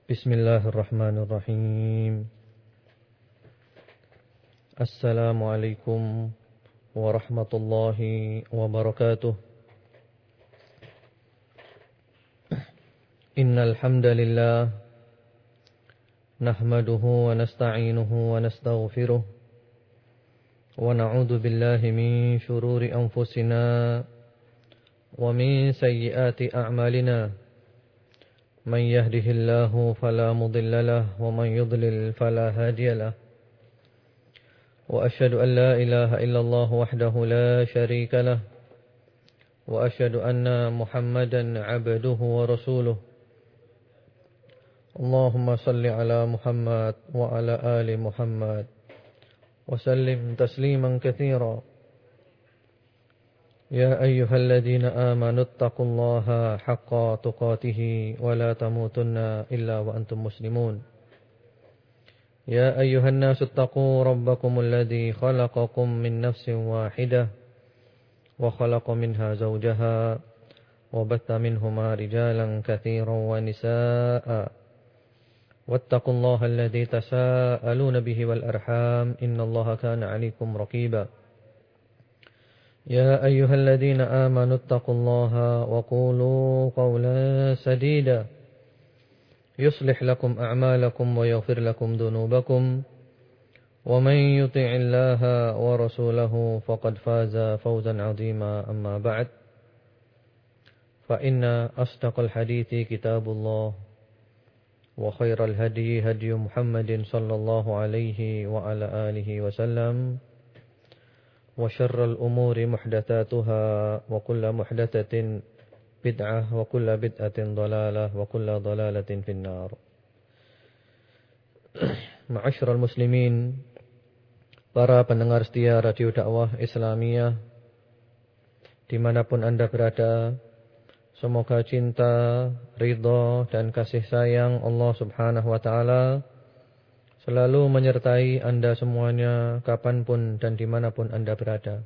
Bismillahirrahmanirrahim. Assalamualaikum warahmatullahi wabarakatuh. Innal hamdalillah nahmaduhu wa nasta'inuhu wa nastaghfiruh wa na'udzu billahi min shururi anfusina wa min sayyiati a'malina. من يهده الله فلا مضل له ومن يضلل فلا هادي له وأشهد أن لا إله إلا الله وحده لا شريك له وأشهد أن محمدا عبده ورسوله اللهم صل على محمد وعلى آل محمد وسلم تسليما كثيرا يا أيها الذين آمنوا اتقوا الله حق تقاته ولا تموتن إلا وأنتم مسلمون يا أيها الناس اتقوا ربكم الذي خلقكم من نفس واحدة وخلق منها زوجها وبث منهما رجالا كثيرا ونساء واتقوا الله الذي تساءلون به والأرحام إن الله كان عليكم رقيبا يا أيها الذين آمنوا اتقوا الله وقولوا قولا سديدا يصلح لكم أعمالكم ويغفر لكم ذنوبكم ومن يطع الله ورسوله فقد فاز فوزا عظيما أما بعد فإن أصدق الحديث كتاب الله وخير الهدي هدي محمد صلى الله عليه وعلى آله وسلم وشر الأمور محدثاتها وكل محدثة بدعة وكل بدعة ضلالة وكل ضلالة في النار. Ma'asyiral muslimin, para pendengar setia Radio Dakwah Islamiyah dimanapun Anda berada, semoga cinta, ridha dan kasih sayang Allah Subhanahu wa ta'ala selalu menyertai Anda semuanya, kapanpun dan dimanapun Anda berada.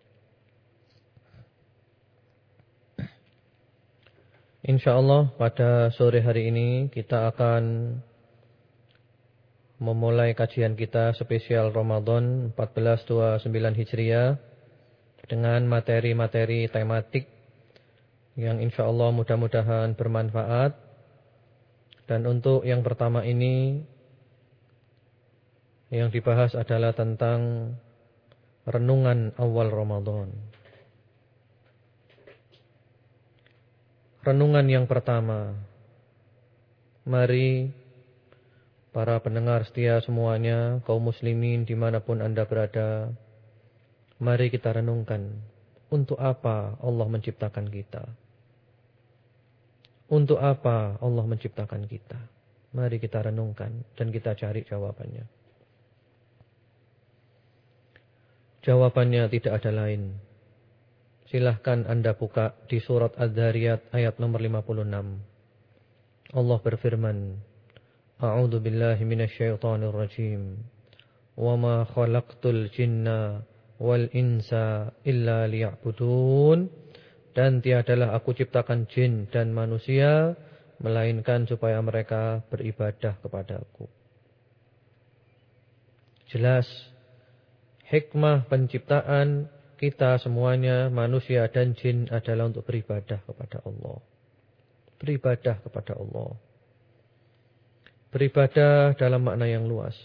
InsyaAllah pada sore hari ini kita akan memulai kajian kita spesial Ramadan 1429 Hijriah dengan materi-materi tematik yang insyaAllah mudah-mudahan bermanfaat. Dan untuk yang pertama ini, yang dibahas adalah tentang renungan awal Ramadan. Renungan yang pertama. Mari para pendengar setia semuanya, kaum muslimin dimanapun Anda berada, mari kita renungkan, untuk apa Allah menciptakan kita? Untuk apa Allah menciptakan kita? Mari kita renungkan dan kita cari jawabannya. Jawabannya tidak ada lain. Silahkan Anda buka di surat Az-Zariyat ayat nomor 56. Allah berfirman, A'udzu billahi minasyaitonir rajim. Wa ma khalaqtul jinna wal insa illa liya'budun. Dan tiadalah aku ciptakan jin dan manusia melainkan supaya mereka beribadah kepadaku. Jelas hikmah penciptaan kita semuanya, manusia dan jin, adalah untuk beribadah kepada Allah. Beribadah kepada Allah. Beribadah dalam makna yang luas.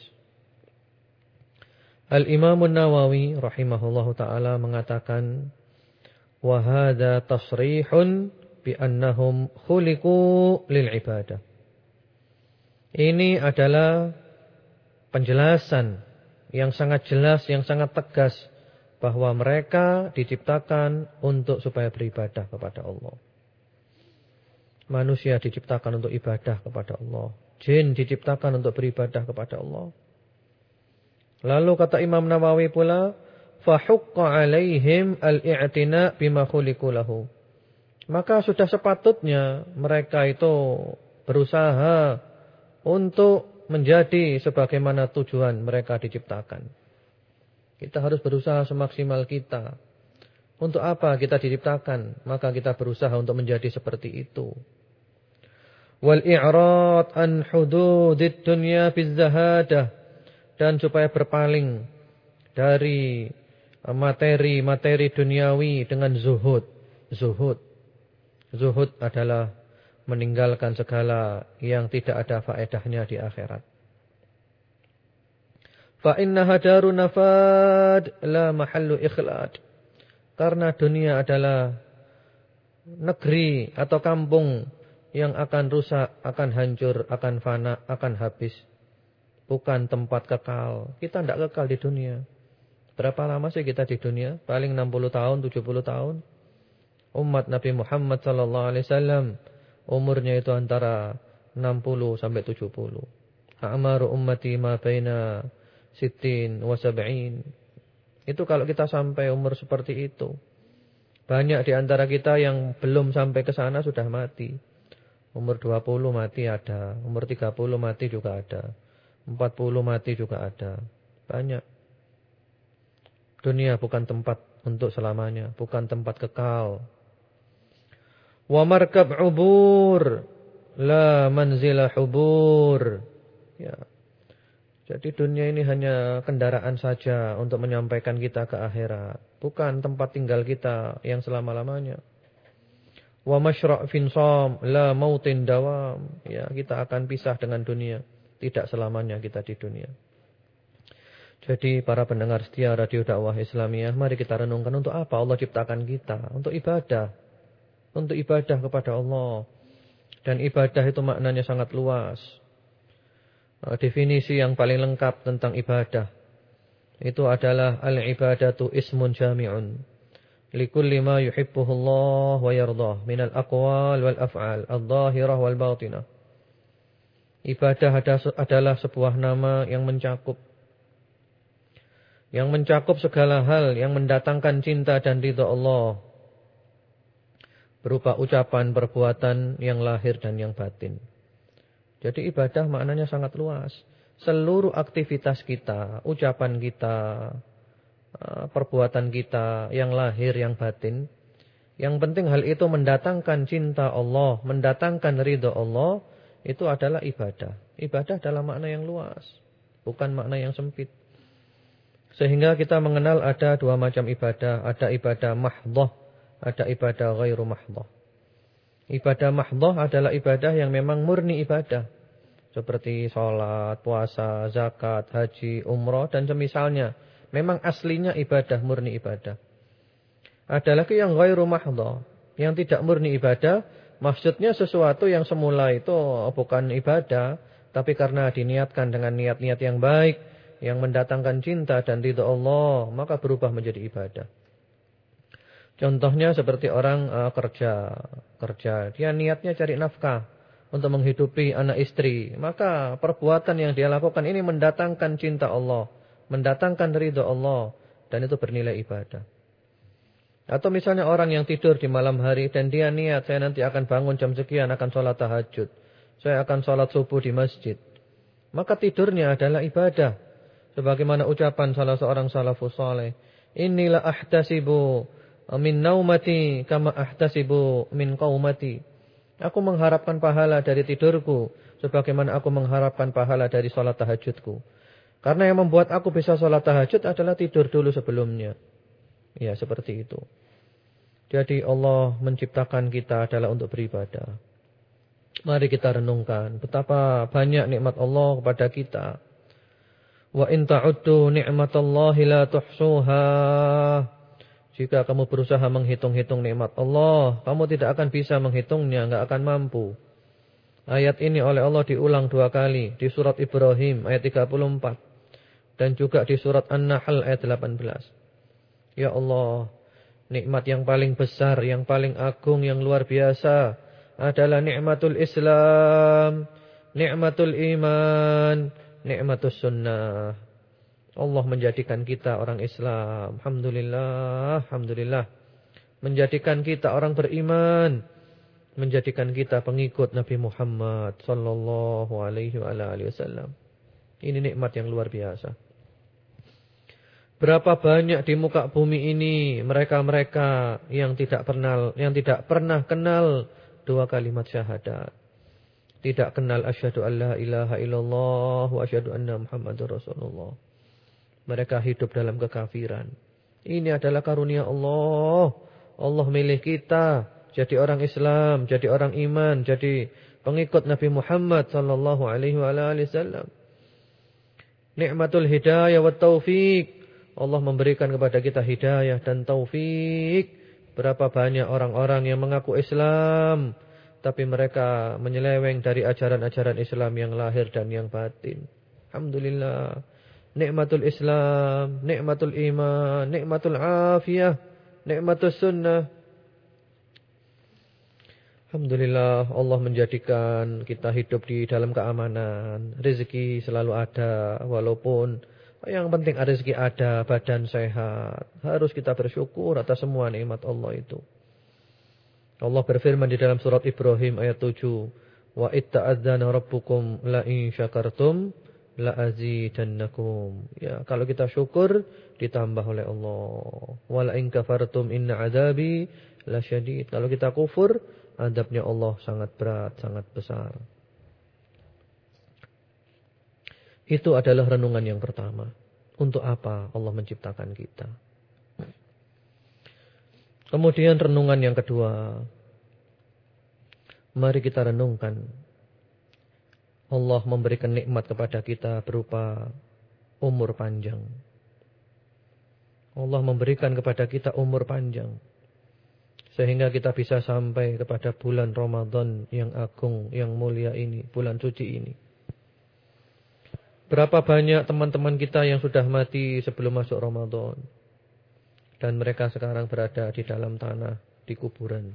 Al-Imam An-Nawawi rahimahullahu ta'ala mengatakan, wa hadza tasrihun bi annahum khuliqu lil ibadah. Ini adalah penjelasan yang sangat jelas, yang sangat tegas, bahwa mereka diciptakan untuk supaya beribadah kepada Allah. Manusia diciptakan untuk ibadah kepada Allah. Jin diciptakan untuk beribadah kepada Allah. Lalu kata Imam Nawawi pula, fahukka alaihim al-i'tina bima khuliqu lahu. Maka sudah sepatutnya mereka itu berusaha untuk menjadi sebagaimana tujuan mereka diciptakan. Kita harus berusaha semaksimal kita. Untuk apa kita diciptakan? Maka kita berusaha untuk menjadi seperti itu. wal i'rad an hududid dunya bizahadah, dan supaya berpaling dari materi-materi duniawi dengan zuhud. Zuhud adalah meninggalkan segala yang tidak ada faedahnya di akhirat. Fa innaha darun nafad la mahallu ikhlad. Karena dunia adalah negeri atau kampung yang akan rusak, akan hancur, akan fana, akan habis. Bukan tempat kekal. Kita tidak kekal di dunia. Berapa lama sih kita di dunia? Paling 60 tahun, 70 tahun. Umat Nabi Muhammad SAW umurnya itu antara 60 sampai 70. A'maru ummati ma baina sittin wa sab'in. Itu kalau kita sampai umur seperti itu. Banyak di antara kita yang belum sampai ke sana sudah mati. Umur 20 mati ada, umur 30 mati juga ada, 40 mati juga ada. Banyak. Dunia bukan tempat untuk selamanya, bukan tempat kekal. Wa markab ubur la manzila hubur. Ya. Jadi dunia ini hanya kendaraan saja untuk menyampaikan kita ke akhirat, bukan tempat tinggal kita yang selama-lamanya. Wa masyra' finsam la mautin dawam. Ya, kita akan pisah dengan dunia, tidak selamanya kita di dunia. Jadi para pendengar setia Radio Dakwah Islamiyah, mari kita renungkan untuk apa Allah ciptakan kita, untuk ibadah. Untuk ibadah kepada Allah. Dan ibadah itu maknanya sangat luas. Definisi yang paling lengkap tentang ibadah itu adalah al-ibadatu ismun jami'un likulli ma yuhibbuhu Allah wa yardah minal aqwal wal af'al adh-dhahirah wal batinah. Ibadah adalah sebuah nama yang mencakup segala hal yang mendatangkan cinta dan ridha Allah, berupa ucapan, perbuatan yang lahir dan yang batin. Jadi ibadah maknanya sangat luas. Seluruh aktivitas kita, ucapan kita, perbuatan kita, yang lahir, yang batin. Yang penting hal itu mendatangkan cinta Allah, mendatangkan ridha Allah, itu adalah ibadah. Ibadah dalam makna yang luas, bukan makna yang sempit. Sehingga kita mengenal ada dua macam ibadah. Ada ibadah mahdhah, ada ibadah ghairu mahdhah. Ibadah mahdhah adalah ibadah yang memang murni ibadah. Seperti sholat, puasa, zakat, haji, umrah, dan semisalnya. Memang aslinya ibadah, murni ibadah. Ada lagi yang ghairu mahdhah, yang tidak murni ibadah. Maksudnya sesuatu yang semula itu bukan ibadah, tapi karena diniatkan dengan niat-niat yang baik, yang mendatangkan cinta dan ridha Allah, maka berubah menjadi ibadah. Contohnya seperti orang kerja, dia niatnya cari nafkah untuk menghidupi anak istri, maka perbuatan yang dia lakukan ini mendatangkan cinta Allah, mendatangkan ridha Allah, dan itu bernilai ibadah. Atau misalnya orang yang tidur di malam hari dan dia niat, saya nanti akan bangun jam sekian, akan sholat tahajud, saya akan sholat subuh di masjid, maka tidurnya adalah ibadah. Sebagaimana ucapan salah seorang salafus saleh, inilah ahtasibu min naumati kama ahtasibu min qaumati. Aku mengharapkan pahala dari tidurku sebagaimana aku mengharapkan pahala dari salat tahajudku. Karena yang membuat aku bisa salat tahajud adalah tidur dulu sebelumnya. Ya, seperti itu. Jadi Allah menciptakan kita adalah untuk beribadah. Mari kita renungkan betapa banyak nikmat Allah kepada kita. Wa in ta'uddu ni'matallahi la tuhsuha. Jika kamu berusaha menghitung-hitung nikmat Allah, kamu tidak akan bisa menghitungnya, enggak akan mampu. Ayat ini oleh Allah diulang dua kali di surat Ibrahim ayat 34 dan juga di surat An-Nahl ayat 18. Ya Allah, nikmat yang paling besar, yang paling agung, yang luar biasa adalah nikmatul Islam, nikmatul iman, nikmatus sunnah. Allah menjadikan kita orang Islam. Alhamdulillah, alhamdulillah. Menjadikan kita orang beriman, menjadikan kita pengikut Nabi Muhammad sallallahu alaihi wasallam. Ini nikmat yang luar biasa. Berapa banyak di muka bumi ini mereka-mereka yang tidak pernah kenal dua kalimat syahadat. Tidak kenal asyhadu alla ilaha illallah wa asyhadu anna Muhammadar Rasulullah. Mereka hidup dalam kekafiran. Ini adalah karunia Allah. Allah milih kita jadi orang Islam, jadi orang iman, jadi pengikut Nabi Muhammad sallallahu alaihi wasallam. Nikmatul hidayah wa taufik. Allah memberikan kepada kita hidayah dan taufik. Berapa banyak orang-orang yang mengaku Islam, tapi mereka menyeleweng dari ajaran-ajaran Islam yang lahir dan yang batin. Alhamdulillah. Nikmatul Islam, nikmatul iman, nikmatul afiyah, nikmatul sunnah. Alhamdulillah Allah menjadikan kita hidup di dalam keamanan. Rezeki selalu ada, walaupun yang penting rezeki ada, badan sehat. Harus kita bersyukur atas semua nikmat Allah itu. Allah berfirman di dalam surat Ibrahim ayat 7, "Wa itta'adzana rabbukum la in syakartum la azidannakum." Ya, kalau kita syukur ditambah oleh Allah. "Wa la in kafartum inna 'adzabi lasyadid." Kalau kita kufur, azabnya Allah sangat berat, sangat besar. Itu adalah renungan yang pertama. Untuk apa Allah menciptakan kita? Kemudian renungan yang kedua. Mari kita renungkan. Allah memberikan nikmat kepada kita berupa umur panjang. Allah memberikan kepada kita umur panjang. Sehingga kita bisa sampai kepada bulan Ramadan yang agung, yang mulia ini, bulan suci ini. Berapa banyak teman-teman kita yang sudah mati sebelum masuk Ramadan. Dan mereka sekarang berada di dalam tanah, di kuburan.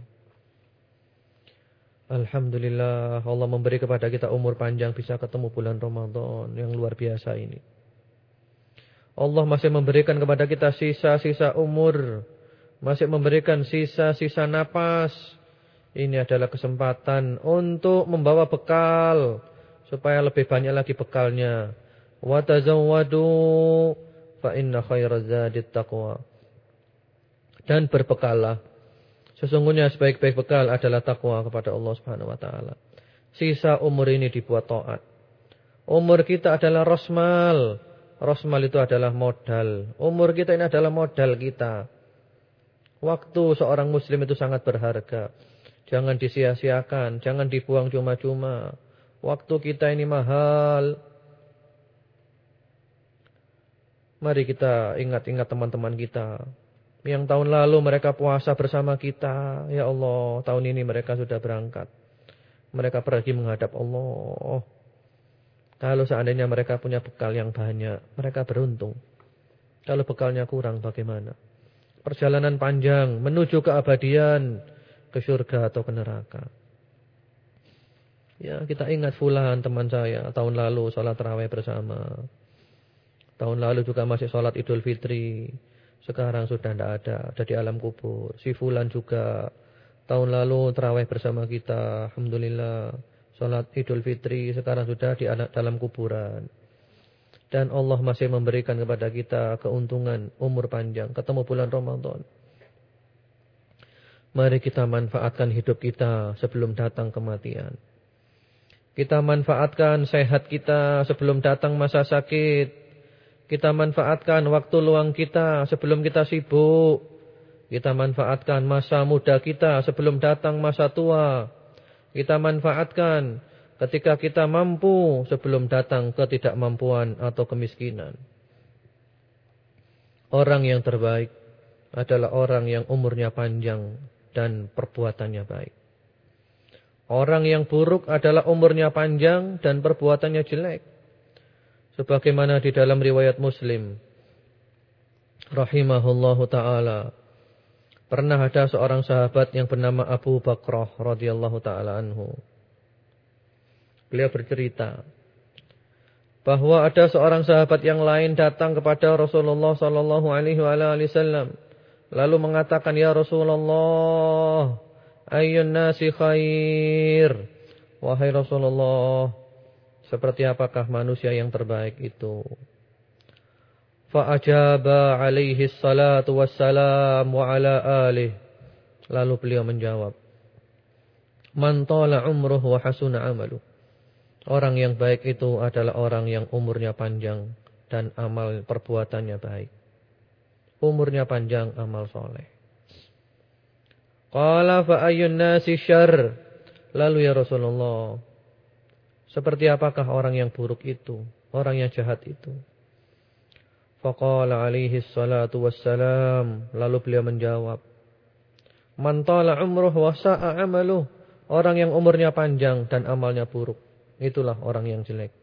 Alhamdulillah Allah memberi kepada kita umur panjang bisa ketemu bulan Ramadan yang luar biasa ini. Allah masih memberikan kepada kita sisa-sisa umur. Masih memberikan sisa-sisa napas. Ini adalah kesempatan untuk membawa bekal. Supaya lebih banyak lagi bekalnya. Wa tazawwadu fa inna khairaz zadit taqwa. Dan berbekallah. Sesungguhnya sebaik-baik bekal adalah takwa kepada Allah Subhanahu wa taala. Sisa umur ini dibuat taat. Umur kita adalah rosmal. Rosmal itu adalah modal. Umur kita ini adalah modal kita. Waktu seorang muslim itu sangat berharga. Jangan disia-siakan, jangan dibuang cuma-cuma. Waktu kita ini mahal. Mari kita ingat-ingat teman-teman kita. Yang tahun lalu mereka puasa bersama kita. Ya Allah, tahun ini mereka sudah berangkat. Mereka pergi menghadap Allah. Kalau seandainya mereka punya bekal yang banyak, mereka beruntung. Kalau bekalnya kurang, bagaimana? Perjalanan panjang menuju keabadian, ke surga atau ke neraka. Ya, kita ingat fulan teman saya, tahun lalu sholat tarawih bersama. Tahun lalu juga masih sholat Idul Fitri. Sekarang sudah tidak ada di alam kubur. Si fulan juga tahun lalu tarawih bersama kita. Alhamdulillah. Sholat Idul Fitri sekarang sudah di dalam kuburan. Dan Allah masih memberikan kepada kita keuntungan umur panjang. Ketemu bulan Ramadan. Mari kita manfaatkan hidup kita sebelum datang kematian. Kita manfaatkan sehat kita sebelum datang masa sakit. Kita manfaatkan waktu luang kita sebelum kita sibuk. Kita manfaatkan masa muda kita sebelum datang masa tua. Kita manfaatkan ketika kita mampu sebelum datang ketidakmampuan atau kemiskinan. Orang yang terbaik adalah orang yang umurnya panjang dan perbuatannya baik. Orang yang buruk adalah umurnya panjang dan perbuatannya jelek. Sebagaimana di dalam riwayat Muslim rahimahullahu ta'ala, pernah ada seorang sahabat yang bernama Abu Bakrah radhiyallahu ta'ala anhu. Beliau bercerita bahwa ada seorang sahabat yang lain datang kepada Rasulullah sallallahu alaihi wasallam lalu mengatakan, "Ya Rasulullah, ayyun nasi khair?" Wahai Rasulullah, seperti apakah manusia yang terbaik itu? Fa'ajaba alaihi salatu wassalam wa ala alih. Lalu beliau menjawab, "Man tala umruh wa hasuna amaluh." Orang yang baik itu adalah orang yang umurnya panjang dan amal perbuatannya baik. Umurnya panjang, amal soleh. Qala fa ayyun nasi syarr. Lalu ya Rasulullah, seperti apakah orang yang buruk itu, orang yang jahat itu? Faqala alaihi salatu wassalam. Lalu beliau menjawab, man tala umruh wa sa'a amaluh. Orang yang umurnya panjang dan amalnya buruk, itulah orang yang jelek.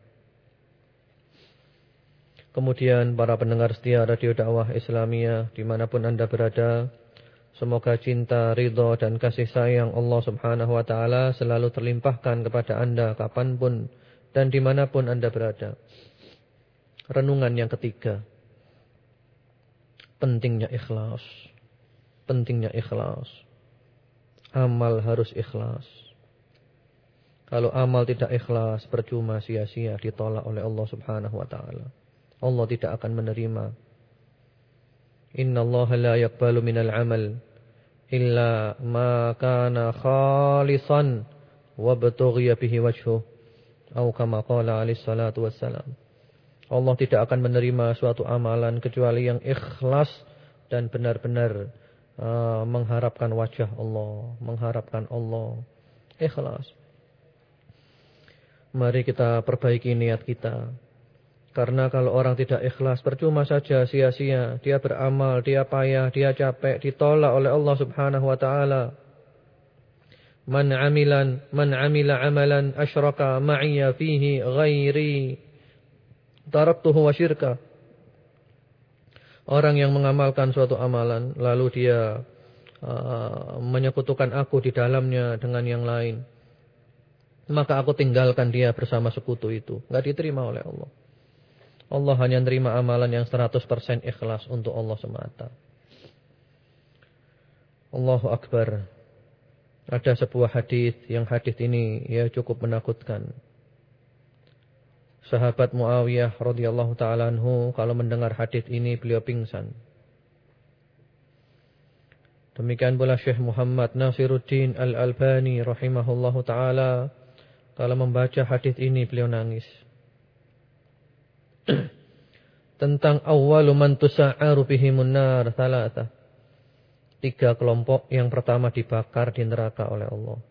Kemudian para pendengar setia Radio Dakwah Islamiyah dimanapun Anda berada, semoga cinta, ridha dan kasih sayang Allah Subhanahu wa ta'ala selalu terlimpahkan kepada Anda kapanpun dan dimanapun Anda berada. Renungan yang ketiga, pentingnya ikhlas. Pentingnya ikhlas. Amal harus ikhlas. Kalau amal tidak ikhlas, percuma, sia-sia, ditolak oleh Allah Subhanahu wa ta'ala. Allah tidak akan menerima. Inna Allah la yaqbalu minal amal illa ma kana khalisan wa batughiya bihi wajhuh. Atau kama qala alaihi salatu wassalam. Allah tidak akan menerima suatu amalan kecuali yang ikhlas dan benar-benar mengharapkan wajah Allah, mengharapkan Allah. Ikhlas. Mari kita perbaiki niat kita. Karena kalau orang tidak ikhlas, percuma saja, sia-sia. Dia beramal, dia payah, dia capek, ditolak oleh Allah Subhanahu wa ta'ala. Man amila amalan asyraka ma'iyya fihi ghairi taraktuhu wa syirka. Orang yang mengamalkan suatu amalan, lalu dia menyekutukan aku di dalamnya dengan yang lain, maka aku tinggalkan dia bersama sekutu itu. Enggak diterima oleh Allah. Allah hanya menerima amalan yang 100% ikhlas untuk Allah semata. Allahu Akbar. Ada sebuah hadis yang hadis ini ya cukup menakutkan. Sahabat Muawiyah radhiyallahu taala anhu kalau mendengar hadis ini beliau pingsan. Demikian pula Syekh Muhammad Nasiruddin Al-Albani rahimahullahu taala kalau membaca hadis ini beliau nangis. Tentang awwalu man tusa'aru bihimun nar thalatha. 3 kelompok yang pertama dibakar di neraka oleh Allah.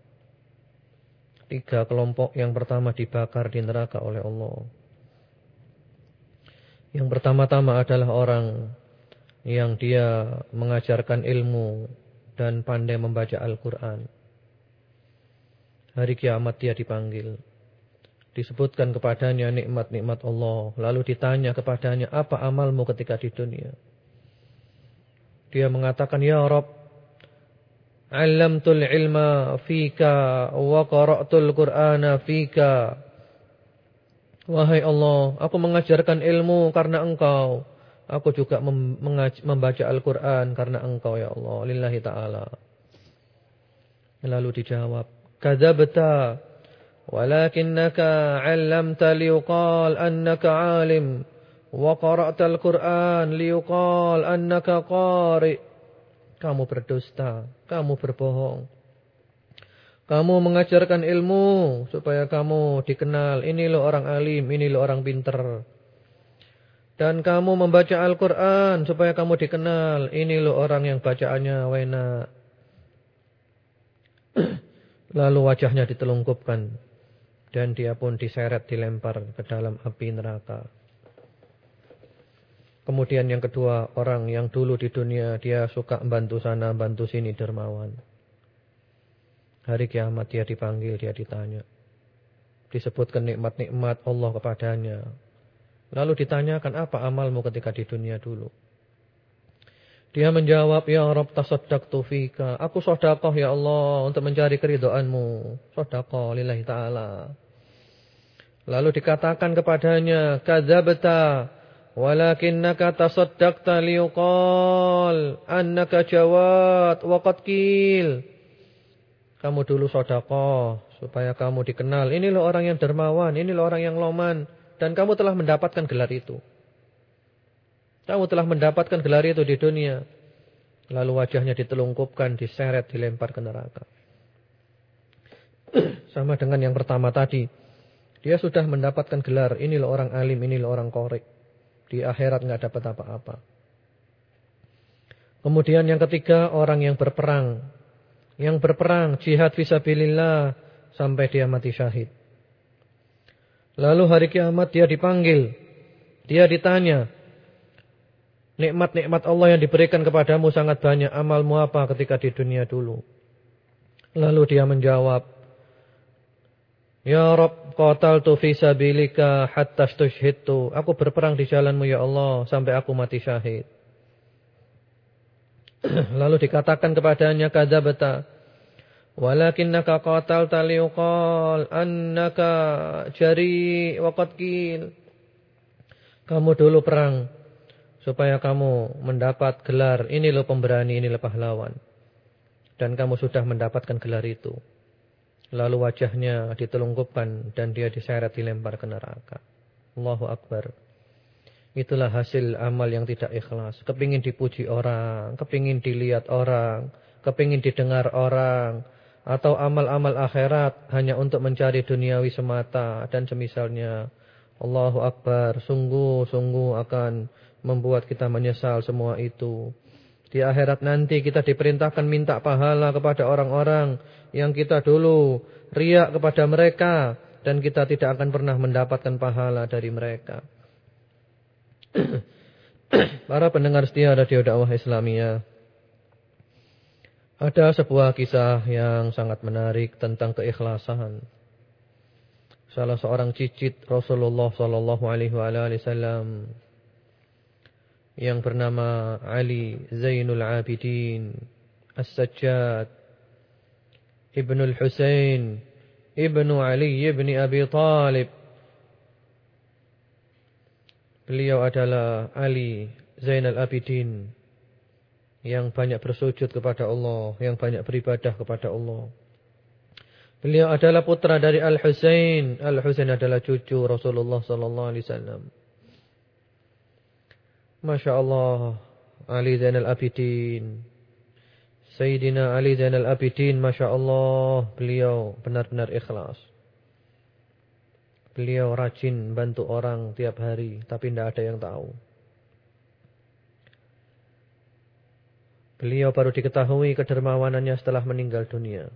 3 kelompok yang pertama dibakar di neraka oleh Allah. Yang pertama-tama adalah orang yang dia mengajarkan ilmu dan pandai membaca Al-Quran. Hari kiamat dia dipanggil. Disebutkan kepadanya nikmat-nikmat Allah. Lalu ditanya kepadanya, apa amalmu ketika di dunia? Dia mengatakan, ya Rabb, 'allamtul ilma fika wa qara'tul Qur'ana fika. Wahai Allah, aku mengajarkan ilmu karena Engkau. Aku juga membaca Al-Quran karena Engkau ya Allah. Lillahi ta'ala. Lalu dijawab, kadzabta walakinnaka 'allamta liyuqal annaka 'alim wa qara'tal Qur'an liyuqal annaka qari'. Kamu berdusta, kamu berbohong. Kamu mengajarkan ilmu supaya kamu dikenal. Ini lo orang alim, ini lo orang pinter. Dan kamu membaca Al-Quran supaya kamu dikenal. Ini lo orang yang bacaannya enak. Lalu wajahnya ditelungkupkan. Dan dia pun diseret, dilempar ke dalam api neraka. Kemudian yang kedua, orang yang dulu di dunia dia suka bantu sana, bantu sini, dermawan. Hari kiamat dia dipanggil, dia ditanya. Disebutkan nikmat-nikmat Allah kepadanya. Lalu ditanyakan, apa amalmu ketika di dunia dulu? Dia menjawab, ya Rabb tasaddaqtu fika. Aku sedekah ya Allah untuk mencari keridhaanmu. Sedekah lillahi ta'ala. Lalu dikatakan kepadanya, kadzabta walakinnaka tasaddaqta liyuqal annaka jawad wa qad qil. Kamu dulu sedekah supaya kamu dikenal. Ini loh orang yang dermawan, ini loh orang yang loman, dan kamu telah mendapatkan gelar itu. Kamu telah mendapatkan gelar itu di dunia. Lalu wajahnya ditelungkupkan, diseret, dilempar ke neraka. Sama dengan yang pertama tadi. Dia sudah mendapatkan gelar, ini loh orang alim, ini loh orang qori. Di akhirat enggak dapat apa-apa. Kemudian yang ketiga, orang yang berperang. Yang berperang, jihad fisabilillah sampai dia mati syahid. Lalu hari kiamat dia dipanggil. Dia ditanya, nikmat-nikmat Allah yang diberikan kepadamu sangat banyak. Amalmu apa ketika di dunia dulu? Lalu dia menjawab, Ya Rabb, qataltu fi sabilika hatta stushhidtu. Aku berperang di jalanmu ya Allah sampai aku mati syahid. Lalu dikatakan kepadanya, kadzabta. Walakinnaka qatalta liqal annaka jari wa qad qil. Kamu dulu perang supaya kamu mendapat gelar, ini loh pemberani, ini loh pahlawan. Dan kamu sudah mendapatkan gelar itu. Lalu wajahnya ditelungkupkan dan dia diseret dilempar ke neraka. Allahu Akbar. Itulah hasil amal yang tidak ikhlas. Kepingin dipuji orang, kepingin dilihat orang, kepingin didengar orang, atau amal-amal akhirat hanya untuk mencari duniawi semata dan semisalnya. Allahu Akbar. Sungguh-sungguh akan membuat kita menyesal semua itu. Di akhirat nanti kita diperintahkan minta pahala kepada orang-orang yang kita dulu riak kepada mereka, dan kita tidak akan pernah mendapatkan pahala dari mereka. Para pendengar setia Radio Dakwah Islamiyah, ada sebuah kisah yang sangat menarik tentang keikhlasan. Salah seorang cicit Rasulullah sallallahu alaihi wasallam yang bernama Ali Zainul Abidin As-Sajjad Ibnul Husain Ibnu Ali Ibni Abi Talib. Beliau adalah Ali Zainal Abidin yang banyak bersujud kepada Allah, yang banyak beribadah kepada Allah. Beliau adalah putra dari Al-Husain. Al-Husain adalah cucu Rasulullah sallallahu alaihi wasallam. Masya Allah, Ali Zainal Abidin, Sayyidina Ali Zainal Abidin, Masya Allah, beliau benar-benar ikhlas. Beliau rajin bantu orang tiap hari, tapi tidak ada yang tahu. Beliau baru diketahui kedermawanannya setelah meninggal dunia.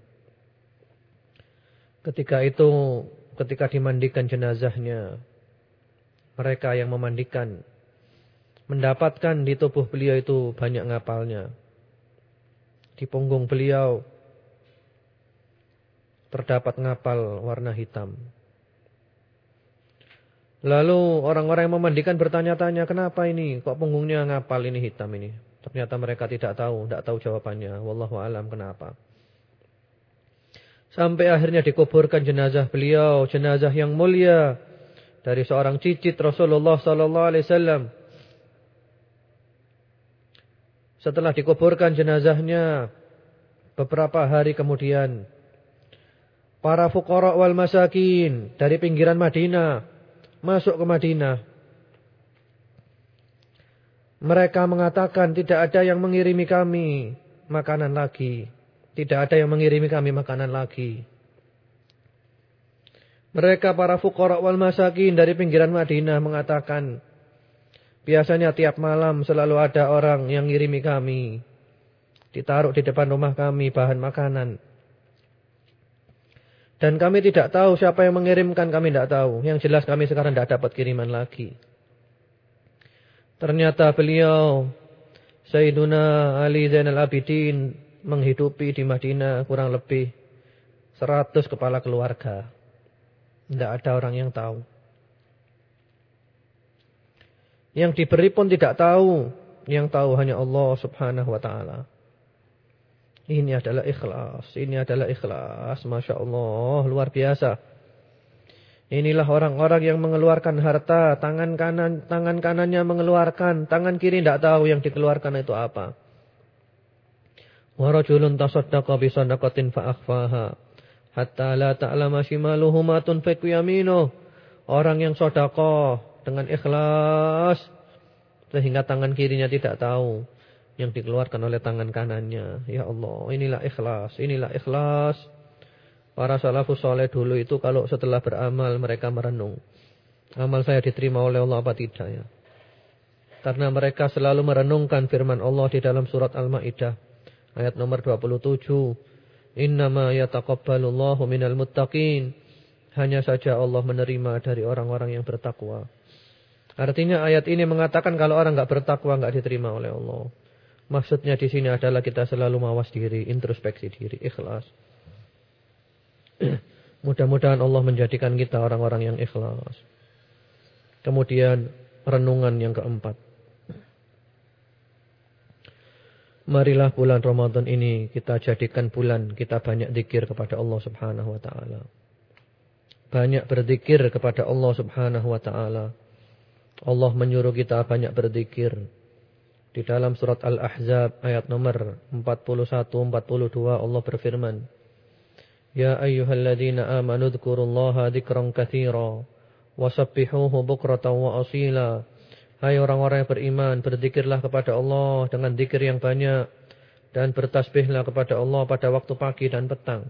Ketika dimandikan jenazahnya, mereka yang memandikan mendapatkan di tubuh beliau itu banyak ngapalnya. Di punggung beliau terdapat ngapal warna hitam. Lalu orang-orang yang memandikan bertanya-tanya, kenapa ini? Kok punggungnya ngapal ini hitam ini? Ternyata mereka tidak tahu jawabannya. Wallahu alam kenapa. Sampai akhirnya dikuburkan jenazah beliau, jenazah yang mulia dari seorang cicit Rasulullah sallallahu alaihi wasallam. Setelah dikuburkan jenazahnya, beberapa hari kemudian, para fuqara wal masakin dari pinggiran Madinah masuk ke Madinah. Mereka mengatakan, tidak ada yang mengirimi kami makanan lagi. Tidak ada yang mengirimi kami makanan lagi. Mereka para fuqara wal masakin dari pinggiran Madinah mengatakan, biasanya tiap malam selalu ada orang yang ngirimi kami. Ditaruh di depan rumah kami bahan makanan. Dan kami tidak tahu siapa yang mengirimkan, kami tidak tahu. Yang jelas kami sekarang tidak dapat kiriman lagi. Ternyata beliau, Sayyiduna Ali Zainal Abidin, menghidupi di Madinah kurang lebih 100 kepala keluarga. Tidak ada orang yang tahu. Yang diberi pun tidak tahu. Yang tahu hanya Allah subhanahu wa ta'ala. Ini adalah ikhlas. Ini adalah ikhlas. Masya Allah. Luar biasa. Inilah orang-orang yang mengeluarkan harta. Tangan kanannya mengeluarkan. Tangan kiri tidak tahu yang dikeluarkan itu apa. Wa rajulun tasaddaqa bi sadaqatin fa akhfaha hatta la ta'lama shimaluhu ma tunfiqu yaminuh. Orang yang sedekah dengan ikhlas sehingga tangan kirinya tidak tahu yang dikeluarkan oleh tangan kanannya. Ya Allah, inilah ikhlas, inilah ikhlas. Para salafus saleh dulu itu kalau setelah beramal mereka merenung. Amal saya diterima oleh Allah apa tidak ya? Karena mereka selalu merenungkan firman Allah di dalam surat Al-Maidah ayat nomor 27. Innama yataqabbalullahu minal muttaqin. Hanya saja Allah menerima dari orang-orang yang bertakwa. Artinya ayat ini mengatakan kalau orang enggak bertakwa enggak diterima oleh Allah. Maksudnya di sini adalah kita selalu mawas diri, introspeksi diri, ikhlas. Mudah-mudahan Allah menjadikan kita orang-orang yang ikhlas. Kemudian renungan yang keempat. Marilah bulan Ramadan ini kita jadikan bulan kita banyak zikir kepada Allah Subhanahu wa taala. Banyak berzikir kepada Allah Subhanahu wa taala. Allah menyuruh kita banyak berzikir. Di dalam surat Al-Ahzab ayat nomor 41-42 Allah berfirman, Ya ayyuhalladzina amanu dzkurullaha dzikran katsira wasabbihuhu bukratan wa asila. Hai orang-orang yang beriman, berzikirlah kepada Allah dengan zikir yang banyak dan bertasbihlah kepada Allah pada waktu pagi dan petang.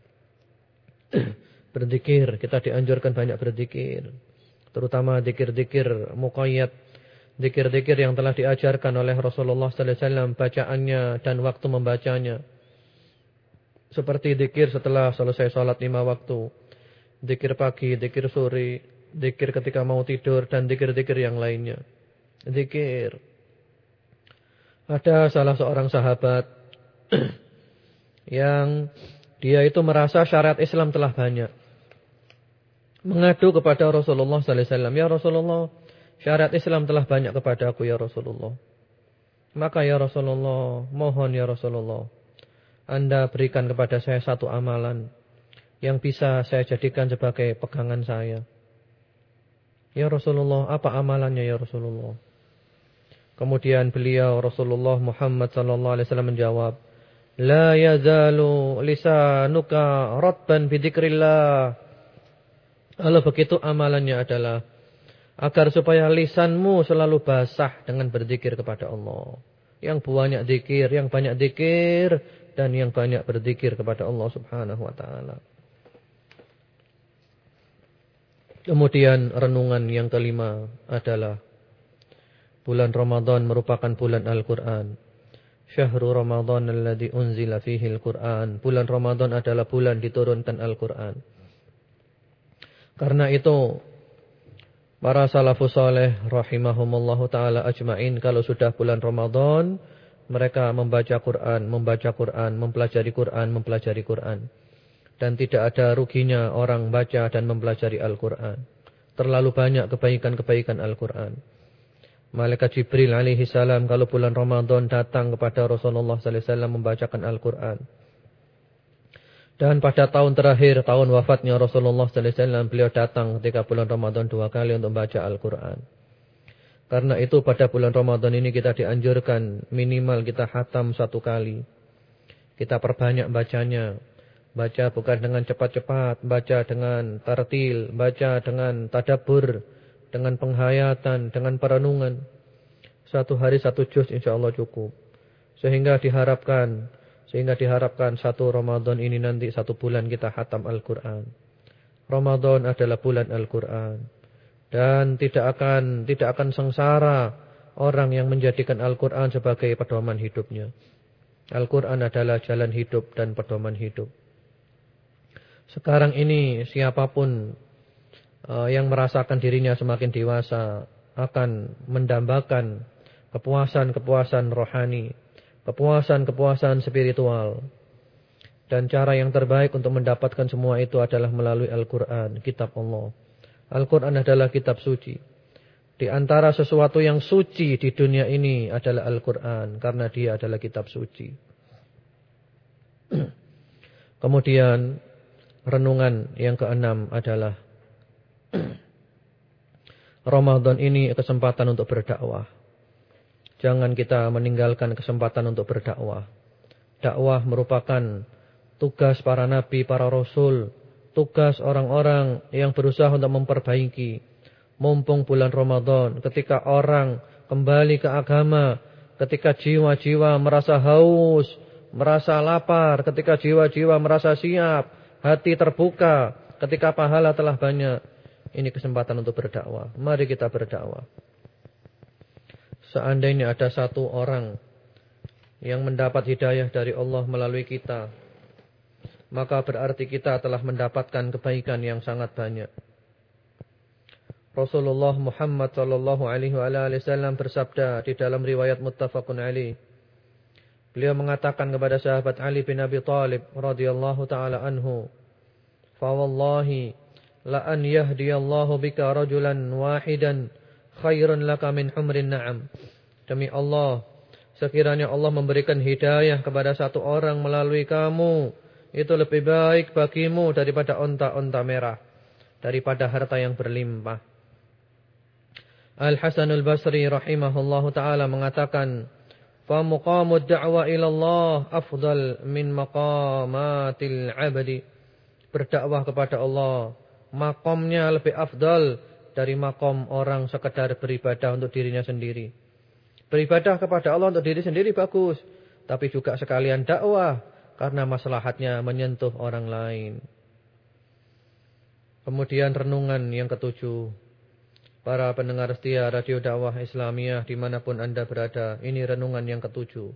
Berzikir, kita dianjurkan banyak berzikir. Terutama zikir-zikir muqayyad, zikir-zikir yang telah diajarkan oleh Rasulullah sallallahu alaihi wasallam bacaannya dan waktu membacanya. Seperti zikir setelah selesai salat 5 waktu, zikir pagi, zikir sore, zikir ketika mau tidur dan zikir-zikir yang lainnya. Zikir. Ada salah seorang sahabat yang dia itu merasa syariat Islam telah banyak. Mengadu kepada Rasulullah sallallahu alaihi wasallam, "Ya Rasulullah, syariat Islam telah banyak kepada aku ya Rasulullah. Maka ya Rasulullah, mohon ya Rasulullah, Anda berikan kepada saya satu amalan yang bisa saya jadikan sebagai pegangan saya." Ya Rasulullah, apa amalannya ya Rasulullah? Kemudian beliau Rasulullah Muhammad sallallahu alaihi wasallam menjawab, "La yazalu lisanuka ratban bi dzikrillah." Kalau begitu amalannya adalah agar supaya lisanmu selalu basah dengan berzikir kepada Allah. Yang banyak zikir, yang banyak zikir dan yang banyak berzikir kepada Allah Subhanahu wa taala. Kemudian renungan yang kelima adalah bulan Ramadan merupakan bulan Al-Quran. Syahrul Ramadan alladzi unzila fihi Al-Quran. Bulan Ramadan adalah bulan diturunkan Al-Quran. Karena itu para salafus saleh rahimahumullahu taala ajmain kalau sudah bulan Ramadan mereka membaca Quran, mempelajari Quran. Dan tidak ada ruginya orang baca dan mempelajari Al-Quran. Terlalu banyak kebaikan-kebaikan Al-Quran. Malaikat Jibril alaihi salam kalau bulan Ramadan datang kepada Rasulullah sallallahu alaihi wasallam membacakan Al-Quran. Dan pada tahun terakhir, tahun wafatnya Rasulullah sallallahu alaihi wasallam, beliau datang ketika bulan Ramadan 2 kali untuk membaca Al-Quran. Karena itu pada bulan Ramadan ini kita dianjurkan minimal kita khatam 1 kali. Kita perbanyak bacanya. Baca bukan dengan cepat-cepat, baca dengan tartil, baca dengan tadabbur, dengan penghayatan, dengan perenungan. 1 hari 1 juz insyaallah cukup. Sehingga diharapkan 1 Ramadan ini nanti 1 bulan kita khatam Al-Quran. Ramadan adalah bulan Al-Quran. Dan tidak akan sengsara orang yang menjadikan Al-Quran sebagai pedoman hidupnya. Al-Quran adalah jalan hidup dan pedoman hidup. Sekarang ini siapapun yang merasakan dirinya semakin dewasa akan mendambakan kepuasan-kepuasan rohani, kepuasan-kepuasan spiritual. Dan cara yang terbaik untuk mendapatkan semua itu adalah melalui Al-Quran, kitab Allah. Al-Quran adalah kitab suci. Di antara sesuatu yang suci di dunia ini adalah Al-Quran, karena dia adalah kitab suci. Kemudian renungan yang keenam adalah Ramadan ini kesempatan untuk berdakwah. Jangan kita meninggalkan kesempatan untuk berdakwah. Dakwah merupakan tugas para nabi, para rasul, tugas orang-orang yang berusaha untuk memperbaiki. Mumpung bulan Ramadan, ketika orang kembali ke agama, ketika jiwa-jiwa merasa haus, merasa lapar, ketika jiwa-jiwa merasa siap, hati terbuka, ketika pahala telah banyak, ini kesempatan untuk berdakwah. Mari kita berdakwah. Seandainya ada satu orang yang mendapat hidayah dari Allah melalui kita, maka berarti kita telah mendapatkan kebaikan yang sangat banyak. Rasulullah Muhammad sallallahu alaihi wasallam bersabda di dalam riwayat muttafaqun alaih. Beliau mengatakan kepada sahabat Ali bin Abi Thalib radhiyallahu taala anhu, "Fa wallahi la an yahdiyallahu bika rajulan wahidan khairun laka min humrin na'am." Demi Allah, sekiranya Allah memberikan hidayah kepada satu orang melalui kamu, itu lebih baik bagimu daripada onta-onta merah, daripada harta yang berlimpah. Al-Hasan al-Basri rahimahullahu ta'ala mengatakan, "Fa muqamud da'wa ila Allah afdal min maqamatil 'abdi." Berdakwah kepada Allah, makomnya lebih afdal dari makom orang sekedar beribadah untuk dirinya sendiri. Beribadah kepada Allah untuk diri sendiri bagus, tapi juga sekalian dakwah karena maslahatnya menyentuh orang lain. Kemudian renungan yang ketujuh. Para pendengar setia Radio Dakwah Islamiyah dimanapun Anda berada, ini renungan yang ketujuh.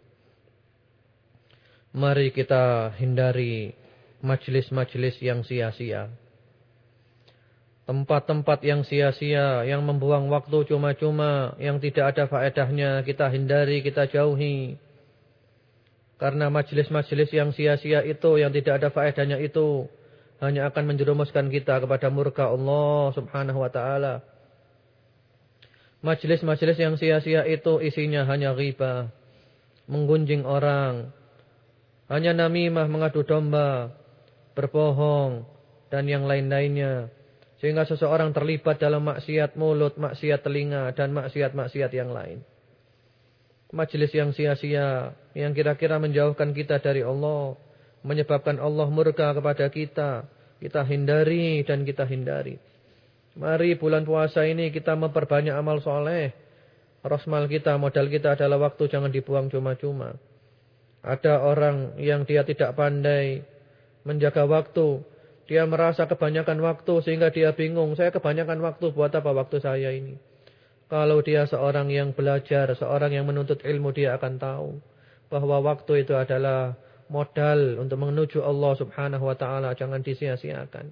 Mari kita hindari majelis-majelis yang sia-sia. Tempat-tempat yang sia-sia, yang membuang waktu cuma-cuma, yang tidak ada faedahnya, kita hindari, kita jauhi. Karena majelis-majelis yang sia-sia itu, yang tidak ada faedahnya itu, hanya akan menjerumuskan kita kepada murka Allah subhanahu wa ta'ala. Majelis-majelis yang sia-sia itu isinya hanya ghibah, menggunjing orang, hanya namimah, mengadu domba, berbohong, dan yang lain-lainnya. Sehingga seseorang terlibat dalam maksiat mulut, maksiat telinga, dan maksiat-maksiat yang lain. Majelis yang sia-sia, yang kira-kira menjauhkan kita dari Allah, menyebabkan Allah murka kepada kita, kita hindari dan kita hindari. Mari bulan puasa ini kita memperbanyak amal soleh. Rosmal kita, modal kita adalah waktu, jangan dibuang cuma-cuma. Ada orang yang dia tidak pandai menjaga waktu. Dia merasa kebanyakan waktu sehingga dia bingung. Saya kebanyakan waktu, buat apa waktu saya ini? Kalau dia seorang yang belajar, seorang yang menuntut ilmu, dia akan tahu bahwa waktu itu adalah modal untuk menuju Allah subhanahu wa ta'ala. Jangan disia-siakan.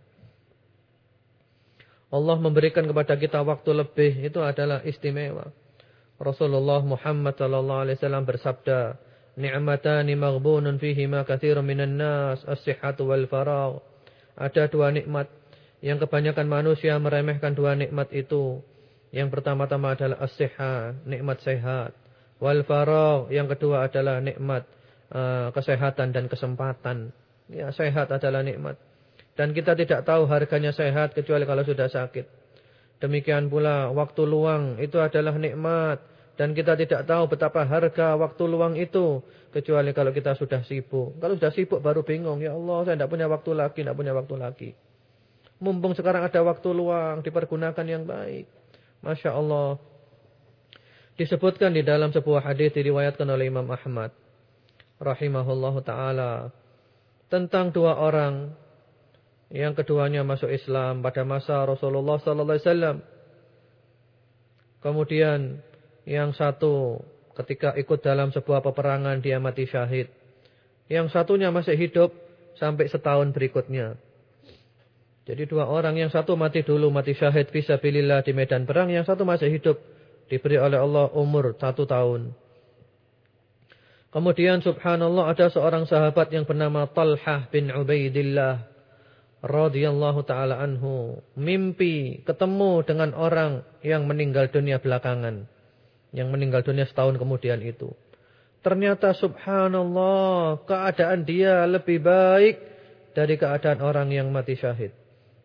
Allah memberikan kepada kita waktu lebih, itu adalah istimewa. Rasulullah Muhammad sallallahu alaihi wasallam bersabda, "Ni'matani maghbunun fihima katsirun minan nas, as-sihhatu wal faragh." Ada dua nikmat yang kebanyakan manusia meremehkan dua nikmat itu. Yang pertama-tama adalah as-sihha, nikmat sehat. Wal faragh, yang kedua adalah nikmat kesehatan dan kesempatan. Ya, sehat adalah nikmat. Dan kita tidak tahu harganya sehat kecuali kalau sudah sakit. Demikian pula waktu luang itu adalah nikmat. Dan kita tidak tahu betapa harga waktu luang itu kecuali kalau kita sudah sibuk. Kalau sudah sibuk baru bingung. Ya Allah, saya tidak punya waktu lagi, tidak punya waktu lagi. Mumpung sekarang ada waktu luang, dipergunakan yang baik. Masya Allah. Disebutkan di dalam sebuah hadis diriwayatkan oleh Imam Ahmad rahimahullahu ta'ala, tentang dua orang yang keduanya masuk Islam pada masa Rasulullah sallallahu alaihi wasallam. Kemudian yang satu ketika ikut dalam sebuah peperangan dia mati syahid. Yang satunya masih hidup sampai setahun berikutnya. Jadi dua orang, yang satu mati dulu, mati syahid fisabilillah di medan perang. Yang satu masih hidup, diberi oleh Allah umur 1 tahun. Kemudian subhanallah ada seorang sahabat yang bernama Talhah bin Ubaidillah radhiyallahu ta'ala anhu. Mimpi ketemu dengan orang yang meninggal dunia belakangan. Yang meninggal dunia setahun kemudian itu. Ternyata subhanallah, keadaan dia lebih baik dari keadaan orang yang mati syahid.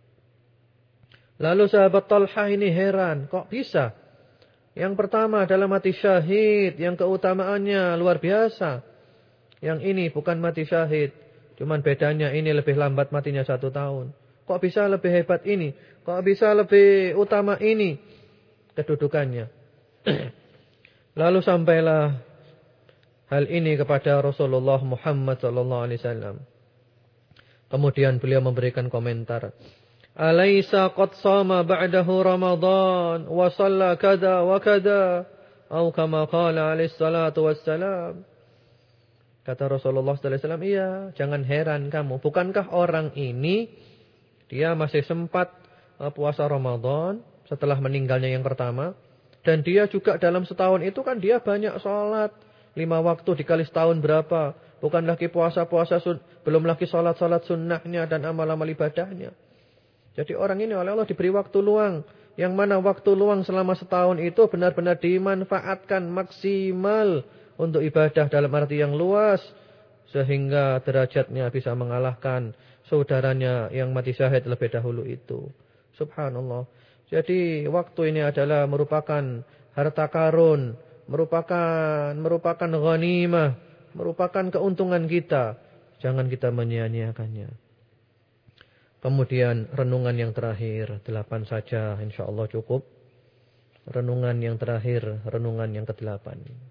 Lalu sahabat Talhah ini heran, kok bisa? Yang pertama adalah mati syahid, yang keutamaannya luar biasa. Yang ini bukan mati syahid, cuman bedanya ini lebih lambat matinya 1 tahun. Kok bisa lebih hebat ini? Kok bisa lebih utama ini kedudukannya? Lalu sampailah hal ini kepada Rasulullah Muhammad sallallahu alaihi wasallam. Kemudian beliau memberikan komentar. Alaysa qad sama ba'dahu Ramadan wa shalla kada wa kada atau kama qala alaihi salatu wassalam. Kata Rasulullah sallallahu alaihi wasallam, iya, jangan heran kamu. Bukankah orang ini dia masih sempat puasa Ramadan setelah meninggalnya yang pertama, dan dia juga dalam setahun itu kan dia banyak sholat 5 waktu dikali setahun berapa? Bukan lagi puasa-puasa, belum lagi sholat-sholat sunnahnya dan amal-amal ibadahnya. Jadi orang ini oleh Allah diberi waktu luang. Yang mana waktu luang selama setahun itu benar-benar dimanfaatkan maksimal untuk ibadah dalam arti yang luas. Sehingga derajatnya bisa mengalahkan saudaranya yang mati syahid lebih dahulu itu. Subhanallah. Jadi waktu ini adalah merupakan harta karun, merupakan ghanimah, merupakan keuntungan kita. Jangan kita menyia-nyiakannya. Kemudian renungan yang terakhir, 8 saja insyaallah cukup. Renungan yang terakhir, renungan yang ke-8.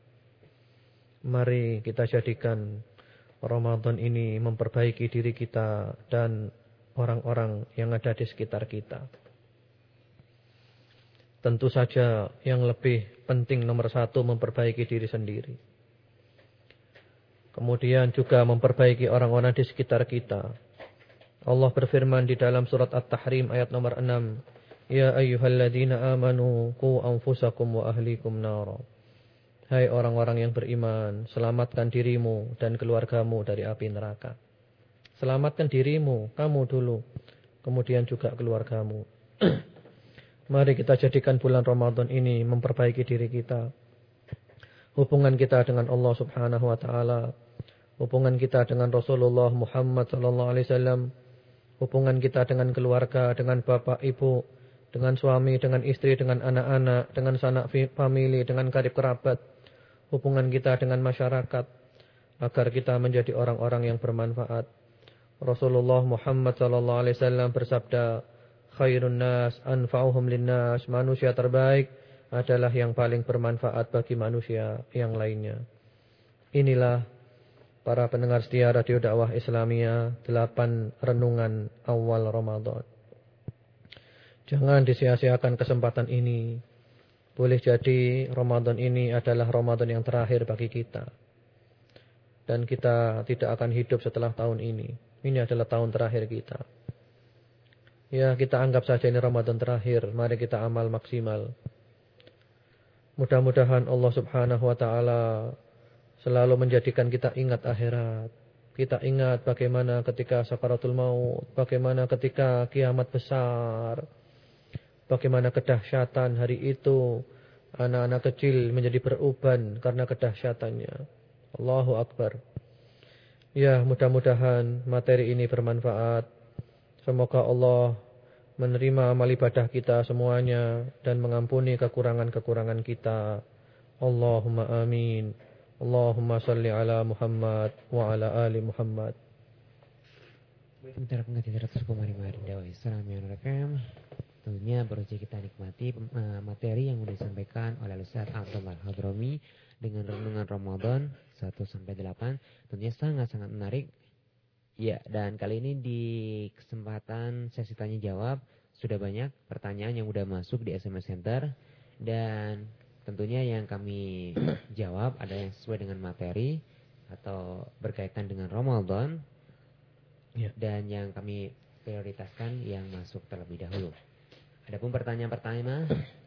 Mari kita jadikan Ramadan ini memperbaiki diri kita dan orang-orang yang ada di sekitar kita. Tentu saja yang lebih penting nomor 1 memperbaiki diri sendiri. Kemudian juga memperbaiki orang-orang di sekitar kita. Allah berfirman di dalam surat At-Tahrim ayat nomor 6. Ya ayyuhalladzina amanu qu anfusakum wa ahlikum nara. Hai orang-orang yang beriman, selamatkan dirimu dan keluargamu dari api neraka. Selamatkan dirimu, kamu dulu. Kemudian juga keluargamu. Mari kita jadikan bulan Ramadan ini memperbaiki diri kita. Hubungan kita dengan Allah Subhanahu wa taala, hubungan kita dengan Rasulullah Muhammad sallallahu alaihi wasallam, hubungan kita dengan keluarga, dengan bapak, ibu, dengan suami, dengan istri, dengan anak-anak, dengan sanak famili, dengan karib kerabat, hubungan kita dengan masyarakat, agar kita menjadi orang-orang yang bermanfaat. Rasulullah Muhammad sallallahu alaihi wasallam bersabda, khairun nas anfa'uhum linnas, manusia terbaik adalah yang paling bermanfaat bagi manusia yang lainnya. Inilah para pendengar setia Radio Dakwah Islamiyah, 8 renungan awal Ramadan. Jangan disia-siakan kesempatan ini. Boleh jadi Ramadan ini adalah Ramadan yang terakhir bagi kita. Dan kita tidak akan hidup setelah tahun ini. Ini adalah tahun terakhir kita. Ya, kita anggap saja ini Ramadan terakhir. Mari kita amal maksimal. Mudah-mudahan Allah Subhanahu wa taala selalu menjadikan kita ingat akhirat. Kita ingat bagaimana ketika sakaratul maut, bagaimana ketika kiamat besar, bagaimana kedahsyatan hari itu. Anak-anak kecil menjadi beruban karena kedahsyatannya. Allahu Akbar. Ya, mudah-mudahan materi ini bermanfaat. Semoga Allah menerima amal ibadah kita semuanya dan mengampuni kekurangan-kekurangan kita. Allahumma amin. Allahumma salli ala Muhammad wa ala ali Muhammad. Sementara pengertian terakhir kemarin Dakwah Islam yang rekam. Tentunya baru saja kita nikmati materi yang sudah disampaikan oleh Ustaz Abdul Hadrami dengan renungan Ramadan 1-8. Tentunya sangat-sangat menarik. Ya, dan kali ini di kesempatan sesi tanya jawab sudah banyak pertanyaan yang sudah masuk di SMS Center, dan tentunya yang kami jawab ada yang sesuai dengan materi atau berkaitan dengan Ramadan, ya, dan yang kami prioritaskan yang masuk terlebih dahulu. Adapun pertanyaan pertama,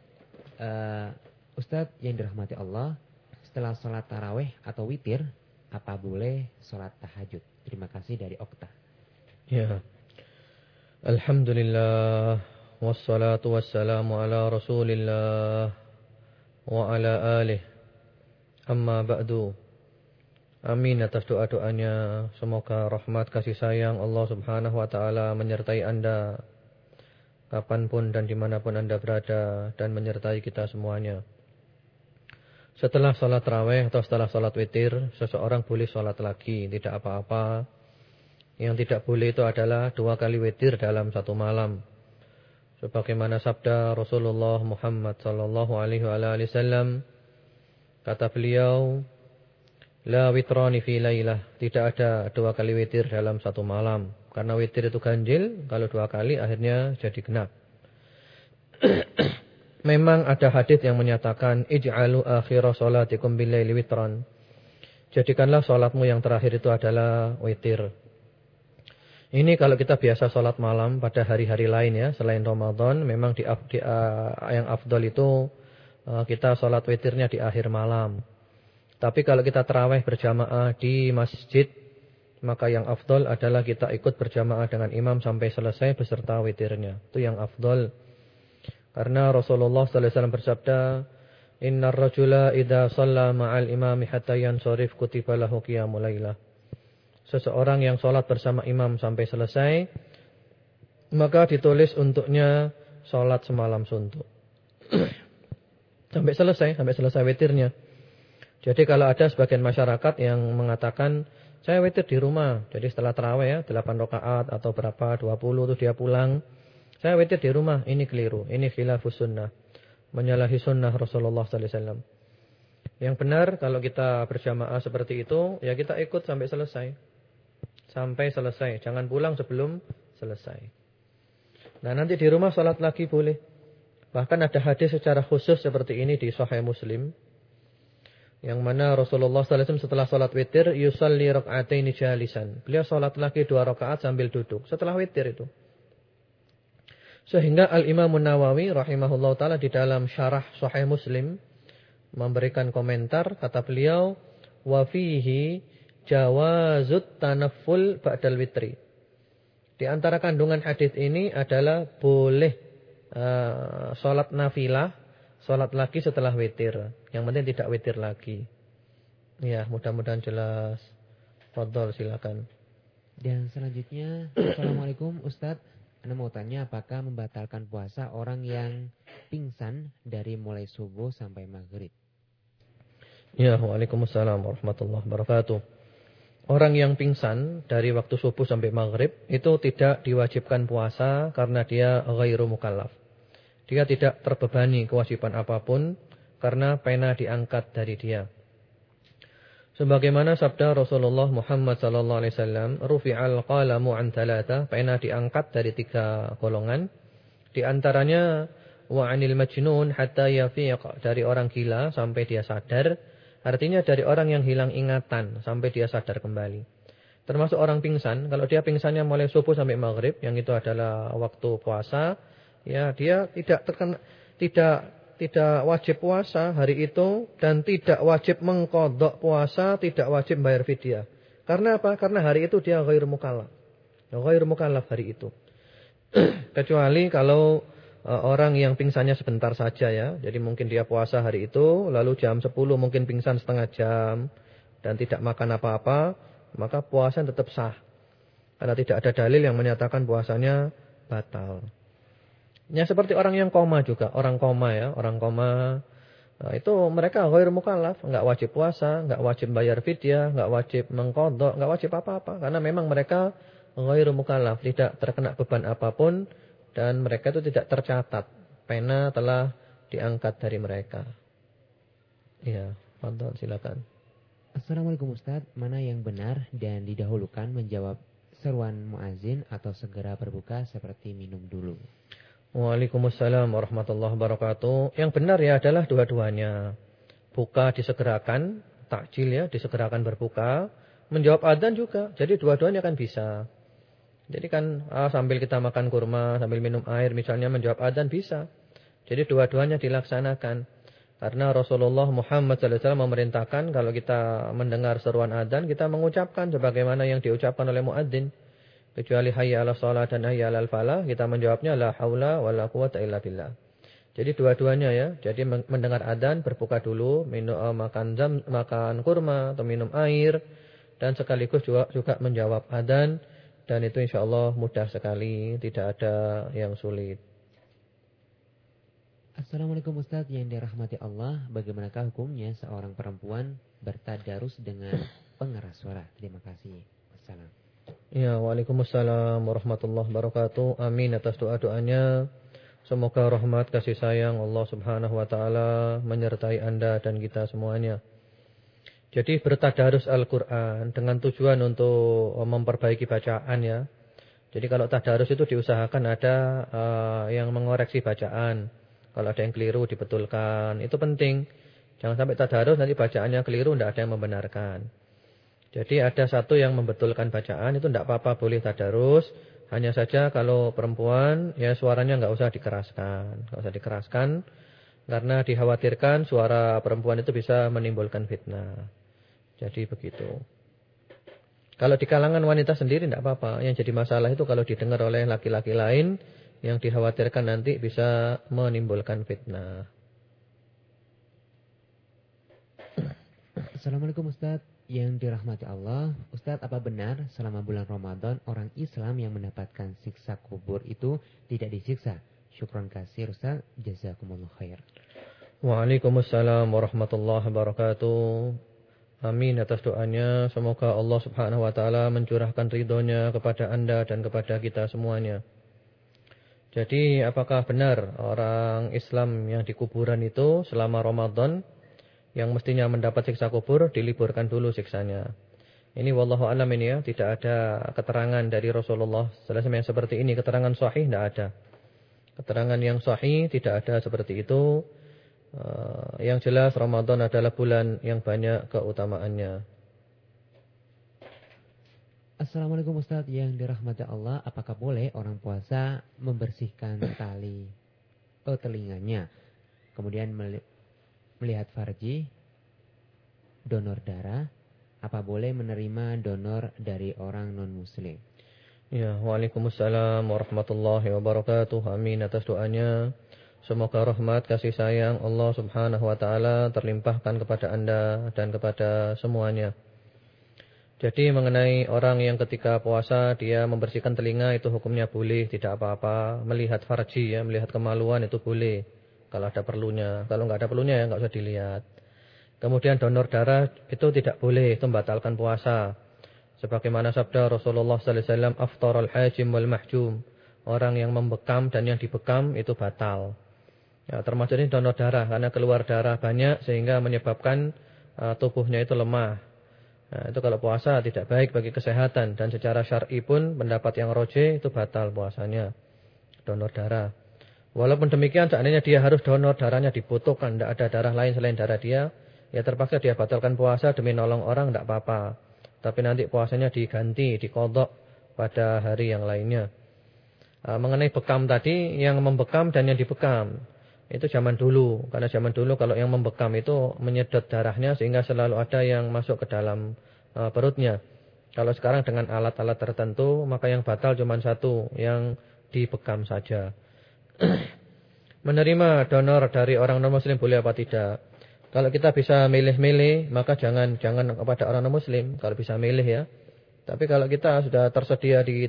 Ustadz yang dirahmati Allah, setelah sholat taraweh atau witir, apa boleh sholat tahajud? Terima kasih dari Okta. Ya. Alhamdulillah wassalatu wassalamu ala Rasulillah wa ala alihi. Amma ba'du. Amin atas doa-doanya. Semoga rahmat kasih sayang Allah Subhanahu wa taala menyertai Anda kapanpun dan dimanapun Anda berada, dan menyertai kita semuanya. Setelah sholat tarawih atau setelah sholat witir, seseorang boleh sholat lagi, tidak apa-apa. Yang tidak boleh itu adalah 2 kali witir dalam 1 malam. Sebagaimana sabda Rasulullah Muhammad sallallahu alaihi wasallam, kata beliau, La witrani fi lailah. Tidak ada 2 kali witir dalam satu malam. Karena witir itu ganjil, kalau 2 kali akhirnya jadi genap. Memang ada hadis yang menyatakan ij'alu akhira sholatikum bil-laili witran. Jadikanlah salatmu yang terakhir itu adalah witir. Ini kalau kita biasa salat malam pada hari-hari lain ya, selain Ramadan, memang yang afdal itu kita salat witirnya di akhir malam. Tapi kalau kita tarawih berjamaah di masjid, maka yang afdal adalah kita ikut berjamaah dengan imam sampai selesai beserta witirnya. Itu yang afdal. Karena Rasulullah sallallahu alaihi wasallam bersabda, "Innar rajula idza shalla ma'al imami hatta yansharif kutiba lahu qiyamul lailah." Seseorang yang sholat bersama imam sampai selesai, maka ditulis untuknya sholat semalam suntuk. sampai selesai witirnya. Jadi kalau ada sebagian masyarakat yang mengatakan, saya witir di rumah. Jadi setelah tarawih ya, 8 rakaat atau berapa, 20 itu dia pulang. Saya witir di rumah, ini keliru. Ini khilafus sunnah. Menyalahi sunnah Rasulullah sallallahu alaihi wasallam. Yang benar kalau kita berjamaah seperti itu, ya kita ikut sampai selesai. Sampai selesai, jangan pulang sebelum selesai. Nah nanti di rumah salat lagi boleh. Bahkan ada hadis secara khusus seperti ini di Sahih Muslim. Yang mana Rasulullah sallallahu alaihi wasallam setelah salat witir, yusalli rak'ataini jalisan. Beliau salat lagi 2 rakaat sambil duduk. Setelah witir itu. Sehingga Al-Imam Nawawi rahimahullah ta'ala di dalam syarah Sahih Muslim memberikan komentar, kata beliau, wa fihi jawazut tanafful ba'dal witri. Di antara kandungan hadis ini adalah boleh salat nafilah, salat lagi setelah witir. Yang penting tidak witir lagi. Ya, mudah-mudahan jelas. Fadhol, silakan. Dan selanjutnya, Assalamualaikum Ustaz. Anda mau tanya apakah membatalkan puasa orang yang pingsan dari mulai subuh sampai maghrib? Ya, waalaikumsalam warahmatullahi wabarakatuh. Orang yang pingsan dari waktu subuh sampai maghrib itu tidak diwajibkan puasa karena dia ghairu mukallaf. Dia tidak terbebani kewajiban apapun karena pena diangkat dari dia. Sebagaimana sabda Rasulullah Muhammad sallallahu alaihi wasallam, rufi'al qalamu an thalatha, pena diangkat dari 3 golongan. Di antaranya wa 'anil majnun hatta yafiq, dari orang gila sampai dia sadar. Artinya dari orang yang hilang ingatan sampai dia sadar kembali. Termasuk orang pingsan, kalau dia pingsannya mulai subuh sampai maghrib, yang itu adalah waktu puasa, ya dia tidak wajib puasa hari itu dan tidak wajib mengqadha puasa, tidak wajib bayar fidyah. Karena apa? Karena hari itu dia ghairu mukallaf. Ghairu mukallaf hari itu. Kecuali kalau orang yang pingsannya sebentar saja ya. Jadi mungkin dia puasa hari itu, lalu jam 10 mungkin pingsan setengah jam dan tidak makan apa-apa, maka puasa tetap sah. Karena tidak ada dalil yang menyatakan puasanya batal. Ya seperti orang yang koma juga, orang koma ya, orang koma. Nah, itu mereka ghairu mukallaf, enggak wajib puasa, enggak wajib bayar fidyah, enggak wajib mengqadha, enggak wajib apa-apa karena memang mereka ghairu mukallaf, tidak terkena beban apapun. Dan mereka itu tidak tercatat. Pena telah diangkat dari mereka. Ya, fadhol, silakan. Assalamualaikum Ustaz. Mana yang benar dan didahulukan menjawab seruan muazin atau segera berbuka seperti minum dulu? Waalaikumsalam warahmatullahi wabarakatuh. Yang benar ya adalah dua-duanya. Buka disegerakan, takjil ya, disegerakan berbuka. Menjawab adzan juga. Jadi dua-duanya kan bisa. Jadi kan sambil kita makan kurma, sambil minum air misalnya menjawab adzan bisa. Jadi dua-duanya dilaksanakan. Karena Rasulullah Muhammad SAW memerintahkan kalau kita mendengar seruan adzan kita mengucapkan sebagaimana yang diucapkan oleh muadzin. Kecuali hayya 'alas shalah dan hayya 'alal falah, kita menjawabnya la haula wala quwata illa billah. Jadi dua-duanya ya. Jadi mendengar adzan berbuka dulu, makan kurma atau minum air dan sekaligus juga menjawab adzan. Dan itu insyaAllah mudah sekali, tidak ada yang sulit. Assalamualaikum Ustaz yang dirahmati Allah. Bagaimanakah hukumnya seorang perempuan bertadarus dengan pengeras suara? Terima kasih. Wassalam. Ya, waalaikumsalam warahmatullahi wabarakatuh. Amin atas doa-doanya. Semoga rahmat kasih sayang Allah subhanahu wa ta'ala menyertai anda dan kita semuanya. Jadi bertadarus Al-Quran dengan tujuan untuk memperbaiki bacaan ya. Jadi kalau tadarus itu diusahakan ada yang mengoreksi bacaan. Kalau ada yang keliru dibetulkan. Itu penting. Jangan sampai tadarus nanti bacaannya keliru, tidak ada yang membenarkan. Jadi ada satu yang membetulkan bacaan, itu tidak apa-apa, boleh tadarus. Hanya saja kalau perempuan ya suaranya nggak usah dikeraskan. Nggak usah dikeraskan. Karena dikhawatirkan suara perempuan itu bisa menimbulkan fitnah. Jadi begitu. Kalau di kalangan wanita sendiri tidak apa-apa. Yang jadi masalah itu kalau didengar oleh laki-laki lain, yang dikhawatirkan nanti bisa menimbulkan fitnah. Assalamualaikum Ustaz, yang dirahmati Allah. Ustaz, apa benar selama bulan Ramadan orang Islam yang mendapatkan siksa kubur itu tidak disiksa? Syukron kasir Ustaz, jazakumullah khair. Waalaikumsalam warahmatullahi wabarakatuh. Amin atas doanya. Semoga Allah subhanahu wa ta'ala mencurahkan ridhonya kepada anda dan kepada kita semuanya. Jadi apakah benar orang Islam yang di kuburan itu selama Ramadan yang mestinya mendapat siksa kubur diliburkan dulu siksanya? Ini wallahu a'lam ini ya. Tidak ada keterangan dari Rasulullah sallallahu alaihi wasallam yang seperti ini. Keterangan sahih tidak ada. Keterangan yang sahih tidak ada seperti itu. Yang jelas Ramadan adalah bulan yang banyak keutamaannya. Assalamualaikum Ustaz, yang dirahmati Allah. Apakah boleh orang puasa membersihkan tali telinganya, kemudian melihat farji, donor darah? Apa boleh menerima donor dari orang non-muslim? Ya, waalaikumsalam warahmatullahi wabarakatuh. Amin atas doanya. Semoga rahmat kasih sayang Allah subhanahu wa ta'ala terlimpahkan kepada anda dan kepada semuanya. Jadi mengenai orang yang ketika puasa dia membersihkan telinga itu hukumnya boleh, tidak apa-apa. Melihat farji ya, melihat kemaluan itu boleh. Kalau ada perlunya. Kalau nggak ada perlunya ya nggak usah dilihat. Kemudian donor darah itu tidak boleh, itu membatalkan puasa. Sebagaimana sabda Rasulullah sallallahu alaihi wasallam, aftaral hajim wal mahjum. Orang yang membekam dan yang dibekam itu batal. Ya, termasuk ini donor darah karena keluar darah banyak sehingga menyebabkan tubuhnya itu lemah. Nah, itu kalau puasa tidak baik bagi kesehatan dan secara syar'i pun pendapat yang roje itu batal puasanya. Donor darah. Walaupun demikian seandainya dia harus donor darahnya dibutuhkan, tidak ada darah lain selain darah dia, ya terpaksa dia batalkan puasa demi nolong orang tidak apa-apa. Tapi nanti puasanya diganti, diqadha pada hari yang lainnya. Mengenai bekam tadi, yang membekam dan yang dibekam itu zaman dulu, karena zaman dulu kalau yang membekam itu menyedot darahnya sehingga selalu ada yang masuk ke dalam perutnya. Kalau sekarang dengan alat-alat tertentu, maka yang batal cuma satu, yang dibekam saja. Menerima donor dari orang non-muslim boleh apa tidak? Kalau kita bisa milih-milih, maka jangan kepada orang non-muslim, kalau bisa milih ya. Tapi kalau kita sudah tersedia di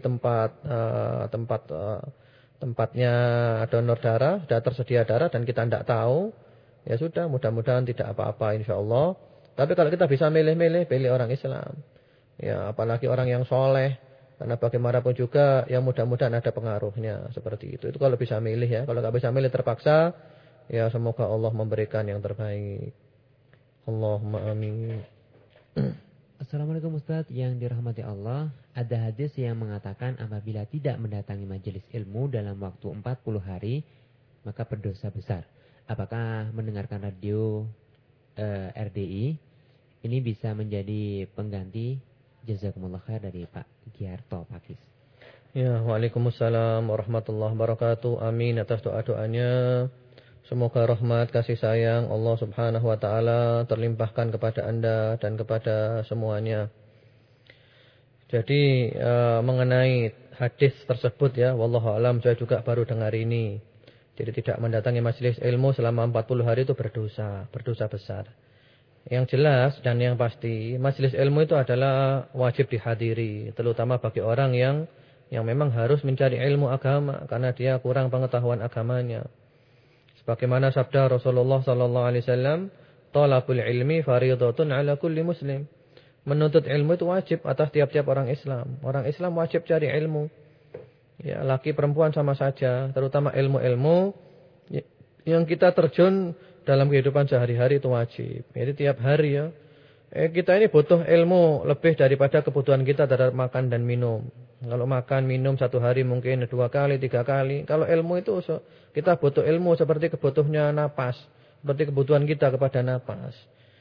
tempatnya donor darah, sudah tersedia darah dan kita tidak tahu, ya sudah, mudah-mudahan tidak apa-apa insyaallah. Tapi kalau kita bisa milih-milih, pilih orang Islam. Ya, apalagi orang yang soleh, karena bagaimanapun juga yang mudah-mudahan ada pengaruhnya seperti itu. Itu kalau bisa milih ya. Kalau nggak bisa milih terpaksa, ya semoga Allah memberikan yang terbaik. Allahumma amin. Assalamualaikum Ustaz, yang dirahmati Allah. Ada hadis yang mengatakan apabila tidak mendatangi majelis ilmu dalam waktu 40 hari, maka berdosa besar. Apakah mendengarkan radio RDI ini bisa menjadi pengganti? Jazakumullah khair dari Pak Giarto Pakis. Ya, waalaikumsalam warahmatullahi wabarakatuh. Amin atas doa-doanya. Semoga rahmat kasih sayang Allah subhanahu wa ta'ala terlimpahkan kepada anda dan kepada semuanya. Jadi mengenai hadis tersebut ya, wallahu alam, saya juga baru dengar ini. Jadi tidak mendatangi majelis ilmu selama 40 hari itu berdosa besar. Yang jelas dan yang pasti, majelis ilmu itu adalah wajib dihadiri, terutama bagi orang yang memang harus mencari ilmu agama karena dia kurang pengetahuan agamanya. Sebagaimana sabda Rasulullah sallallahu alaihi wasallam, "Talabul ilmi fardhatun 'ala kulli muslim." Menuntut ilmu itu wajib atas tiap-tiap orang Islam. Orang Islam wajib cari ilmu. Ya, laki perempuan sama saja, terutama ilmu-ilmu yang kita terjun dalam kehidupan sehari-hari itu wajib. Jadi tiap hari ya, Kita ini butuh ilmu lebih daripada kebutuhan kita terhadap makan dan minum. Kalau makan, minum satu hari mungkin 2 kali, 3 kali. Kalau ilmu itu kita butuh ilmu seperti kebutuhannya napas. Seperti kebutuhan kita kepada napas.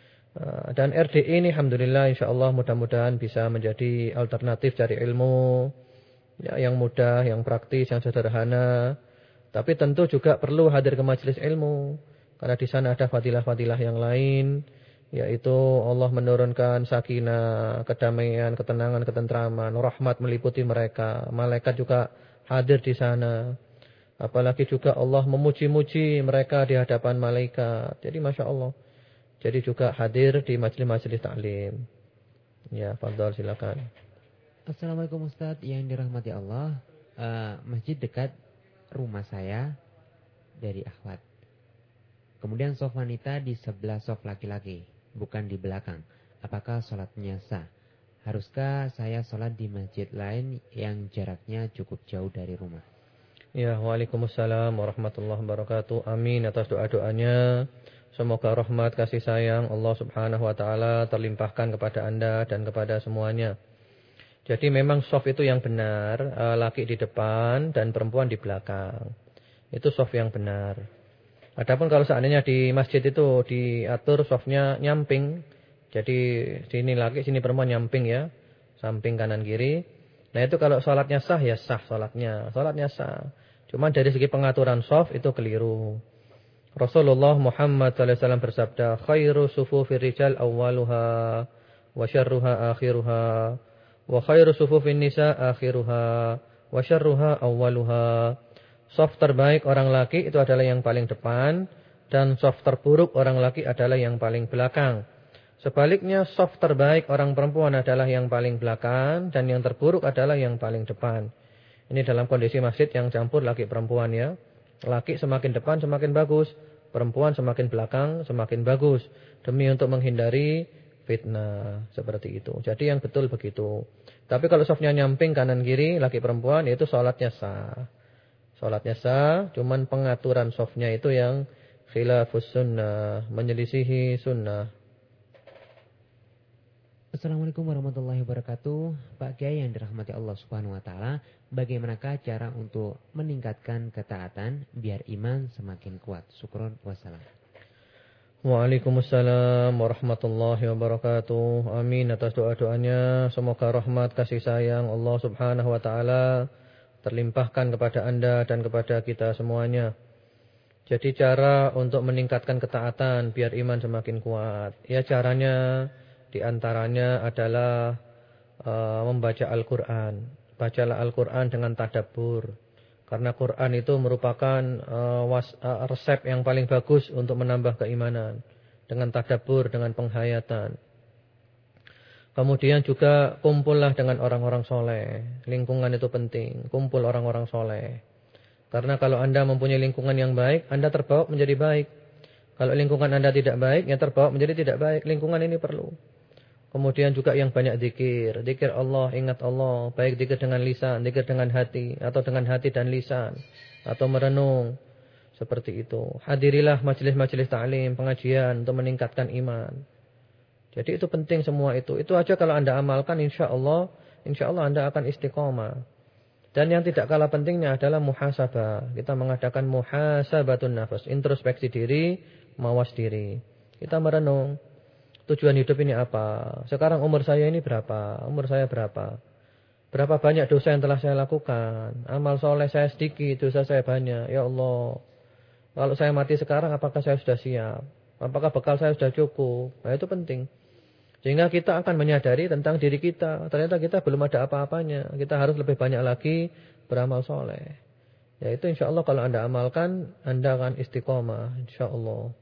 Dan RDI ini alhamdulillah insyaallah mudah-mudahan bisa menjadi alternatif dari ilmu. Ya, yang mudah, yang praktis, yang sederhana. Tapi tentu juga perlu hadir ke majelis ilmu. Karena di sana ada fadilah-fadilah yang lain. Yaitu Allah menurunkan sakinah, kedamaian, ketenangan, ketentraman, rahmat meliputi mereka. Malaikat juga hadir di sana. Apalagi juga Allah memuji-muji mereka di hadapan malaikat. Jadi Masya Allah. Jadi juga hadir di majelis-majelis taklim. Ya, fadhal silakan. Assalamualaikum Ustaz yang dirahmati Allah. Masjid dekat rumah saya dari akhwat. Kemudian sof wanita di sebelah sof laki-laki, bukan di belakang. Apakah sholatnya sah? Haruskah saya sholat di masjid lain yang jaraknya cukup jauh dari rumah? Ya, waalaikumsalam warahmatullahi wabarakatuh. Amin atas doa-doanya. Semoga rahmat kasih sayang Allah subhanahu wa ta'ala terlimpahkan kepada anda dan kepada semuanya. Jadi memang soft itu yang benar, laki di depan dan perempuan di belakang. Itu soft yang benar. Adapun kalau seandainya di masjid itu diatur softnya nyamping. Jadi sini laki, sini perempuan nyamping ya. Samping kanan kiri. Nah itu kalau sholatnya sah ya sah sholatnya. Sholatnya sah. Cuman dari segi pengaturan soft itu keliru. Rasulullah Muhammad SAW bersabda, khairu sufufir rijal awwaluha wa syarruha akhiruha. Wa khairu sufufin nisa akhiruha wa syarruha awwaluha. Saf terbaik orang laki itu adalah yang paling depan dan saf terburuk orang laki adalah yang paling belakang. Sebaliknya saf terbaik orang perempuan adalah yang paling belakang dan yang terburuk adalah yang paling depan. Ini dalam kondisi masjid yang campur laki perempuan ya. Laki semakin depan semakin bagus, perempuan semakin belakang semakin bagus demi untuk menghindari fitnah seperti itu. Jadi yang betul begitu. Tapi kalau safnya nyamping kanan kiri laki perempuan itu sholatnya sah. Sholatnya sah, cuman pengaturan safnya itu yang khilafus sunnah, menyelisihi sunnah. Assalamualaikum warahmatullahi wabarakatuh. Pak Kiai yang dirahmati Allah Subhanahu wa taala, bagaimanakah cara untuk meningkatkan ketaatan biar iman semakin kuat? Syukron wassalam. Waalaikumsalam warahmatullahi wabarakatuh. Amin atas doa-doanya. Semoga rahmat kasih sayang Allah Subhanahu wa taala terlimpahkan kepada anda dan kepada kita semuanya. Jadi cara untuk meningkatkan ketaatan biar iman semakin kuat. Ya caranya diantaranya adalah membaca Al-Quran. Bacalah Al-Quran dengan tadabbur. Karena Quran itu merupakan resep yang paling bagus untuk menambah keimanan. Dengan tadabbur, dengan penghayatan. Kemudian juga kumpullah dengan orang-orang soleh. Lingkungan itu penting. Kumpul orang-orang soleh. Karena kalau anda mempunyai lingkungan yang baik, anda terbawa menjadi baik. Kalau lingkungan anda tidak baik, ya terbawa menjadi tidak baik. Lingkungan ini perlu. Kemudian juga yang banyak zikir. Zikir Allah, ingat Allah. Baik zikir dengan lisan, zikir dengan hati. Atau dengan hati dan lisan. Atau merenung. Seperti itu. Hadirilah majelis-majelis ta'lim, pengajian untuk meningkatkan iman. Jadi itu penting semua itu. Itu aja kalau anda amalkan insya Allah anda akan istiqomah. Dan yang tidak kalah pentingnya adalah muhasabah. Kita mengadakan muhasabatun nafas. Introspeksi diri, mawas diri. Kita merenung. Tujuan hidup ini apa? Sekarang umur saya ini berapa? Umur saya berapa? Berapa banyak dosa yang telah saya lakukan? Amal soleh saya sedikit, dosa saya banyak. Ya Allah. Kalau saya mati sekarang apakah saya sudah siap? Apakah bekal saya sudah cukup? Nah itu penting. Sehingga kita akan menyadari tentang diri kita. Ternyata kita belum ada apa-apanya. Kita harus lebih banyak lagi beramal soleh. Ya itu insya Allah kalau anda amalkan, anda akan istiqomah. Insya Allah.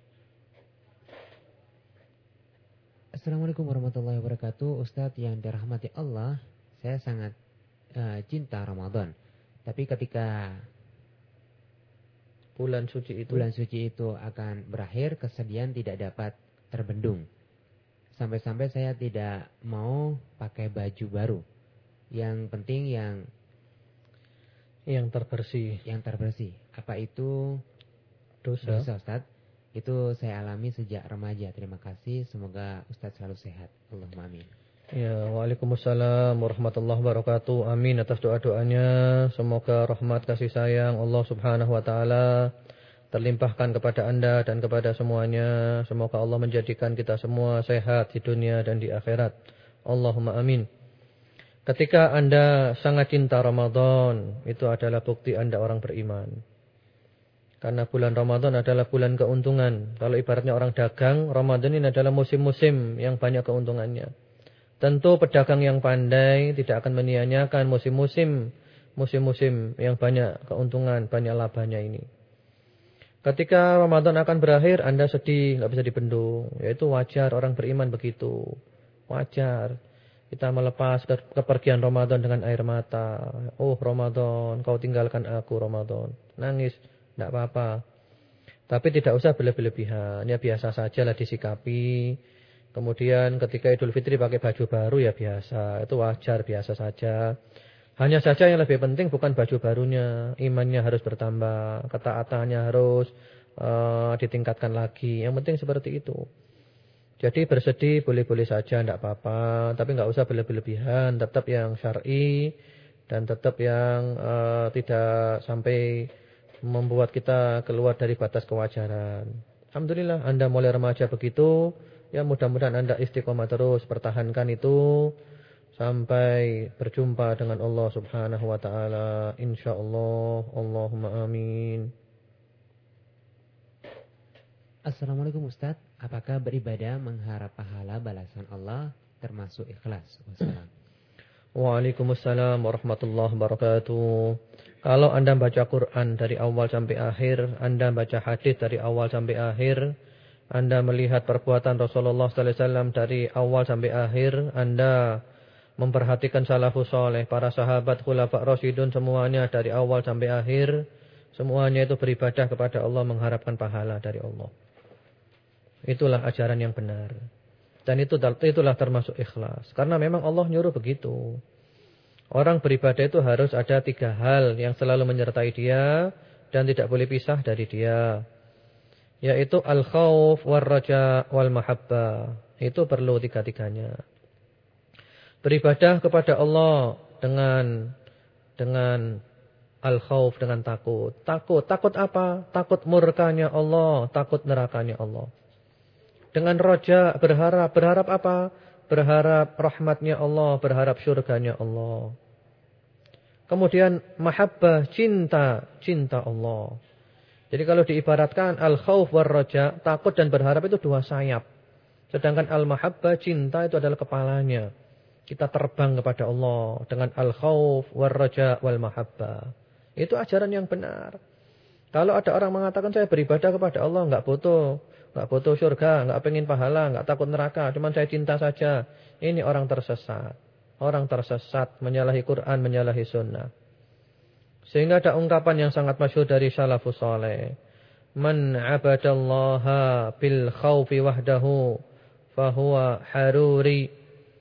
Assalamualaikum warahmatullahi wabarakatuh. Ustadz yang dirahmati Allah, saya sangat cinta Ramadan. Tapi ketika bulan suci itu akan berakhir, kesedihan tidak dapat terbendung. Sampai-sampai saya tidak mau pakai baju baru. Yang penting yang terbersih. Apa itu dosa Ustaz? Itu saya alami sejak remaja. Terima kasih. Semoga Ustaz selalu sehat. Allahumma amin. Ya, waalaikumsalam warahmatullahi wabarakatuh. Amin atas doa-doanya. Semoga rahmat kasih sayang Allah Subhanahu wa taala terlimpahkan kepada Anda dan kepada semuanya. Semoga Allah menjadikan kita semua sehat di dunia dan di akhirat. Allahumma amin. Ketika Anda sangat cinta Ramadan, itu adalah bukti Anda orang beriman. Karena bulan Ramadan adalah bulan keuntungan. Kalau ibaratnya orang dagang, Ramadan ini adalah musim-musim yang banyak keuntungannya. Tentu pedagang yang pandai tidak akan menyia-nyiakan musim-musim yang banyak keuntungan, banyak labanya ini. Ketika Ramadan akan berakhir, Anda sedih, nggak bisa dibendung. Yaitu wajar, orang beriman begitu. Wajar. Kita melepas kepergian Ramadan dengan air mata. Oh Ramadan, kau tinggalkan aku Ramadan. Nangis, tidak apa-apa. Tapi tidak usah berlebihan. Ya biasa sajalah disikapi. Kemudian ketika Idul Fitri pakai baju baru ya biasa. Itu wajar, biasa saja. Hanya saja yang lebih penting bukan baju barunya. Imannya harus bertambah. Ketaatannya harus ditingkatkan lagi. Yang penting seperti itu. Jadi bersedih boleh-boleh saja, tidak apa-apa. Tapi nggak usah berlebihan. Tetap yang syar'i. Dan tetap yang tidak sampai membuat kita keluar dari batas kewajaran. Alhamdulillah Anda mulai remaja begitu. Ya mudah-mudahan Anda istiqomah terus, pertahankan itu sampai berjumpa dengan Allah Subhanahu wa taala insyaallah. Allahumma amin. Assalamualaikum Ustaz. Apakah beribadah mengharap pahala balasan Allah termasuk ikhlas? Wassalam. Waalaikumsalam warahmatullahi wabarakatuh. Kalau Anda baca Quran dari awal sampai akhir, Anda baca hadis dari awal sampai akhir, Anda melihat perbuatan Rasulullah sallallahu alaihi wasallam dari awal sampai akhir, Anda memperhatikan salafus saleh, para sahabat, khulafa rasyidun, semuanya dari awal sampai akhir, semuanya itu beribadah kepada Allah mengharapkan pahala dari Allah. Itulah ajaran yang benar. Dan itulah termasuk ikhlas. Karena memang Allah nyuruh begitu. Orang beribadah itu harus ada 3 hal yang selalu menyertai dia dan tidak boleh pisah dari dia. Yaitu al-khawf, war-raja, wal-mahabbah. Itu perlu 3-tiganya. Beribadah kepada Allah dengan al-khawf, dengan takut. Takut apa? Takut murkanya Allah, takut nerakanya Allah. Dengan raja, berharap apa? Berharap rahmatnya Allah, berharap syurganya Allah. Kemudian mahabbah, cinta Allah. Jadi kalau diibaratkan al-khawf war-raja, takut dan berharap itu 2 sayap. Sedangkan al-mahabbah, cinta itu adalah kepalanya. Kita terbang kepada Allah dengan al-khawf war-raja wal-mahabbah. Itu ajaran yang benar. Kalau ada orang mengatakan saya beribadah kepada Allah, enggak butuh surga, enggak pengen pahala, enggak takut neraka, cuma saya cinta saja. Ini orang tersesat. Orang tersesat, menyalahi Quran, menyalahi sunnah. Sehingga ada ungkapan yang sangat masyhur dari salafus saleh. Man 'abadallaha bil khaufi wahdahu fahuwa haruri.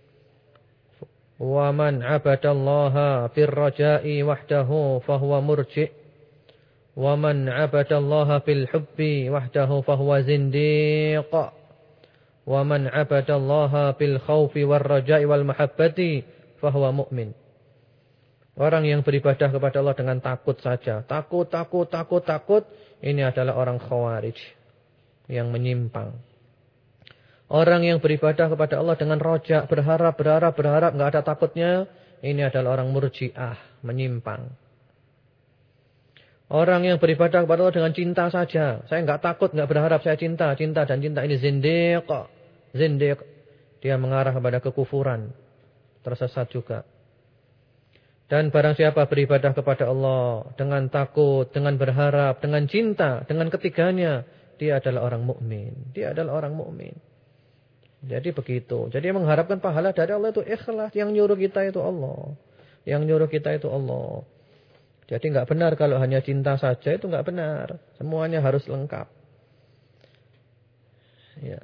Wa man 'abadallaha bir raja'i wahdahu fahuwa murji'. Wa man 'abadallaha bil hubbi wahdahu fahuwa zindiq. Wa man 'abadallaha bil khaufi war raja'i wal mahabbati fahuwa mu'min. Orang yang beribadah kepada Allah dengan takut saja. Takut. Ini adalah orang khawarij. Yang menyimpang. Orang yang beribadah kepada Allah dengan roja. Berharap. Enggak ada takutnya. Ini adalah orang murji'ah. Menyimpang. Orang yang beribadah kepada Allah dengan cinta saja. Saya enggak takut, enggak berharap. Saya cinta. Dan cinta. Ini zindiq. Dia mengarah kepada kekufuran. Tersesat juga. Dan barang siapa beribadah kepada Allah dengan takut, dengan berharap, dengan cinta, dengan ketiganya, dia adalah orang mukmin. Jadi begitu. Jadi mengharapkan pahala dari Allah itu ikhlas. Yang nyuruh kita itu Allah. Jadi enggak benar kalau hanya cinta saja, itu enggak benar. Semuanya harus lengkap. Ya.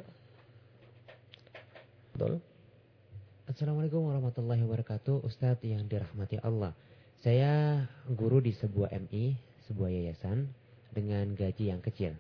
Betul. Assalamualaikum warahmatullahi wabarakatuh. Ustadz yang dirahmati Allah. Saya guru di sebuah MI, sebuah yayasan dengan gaji yang kecil.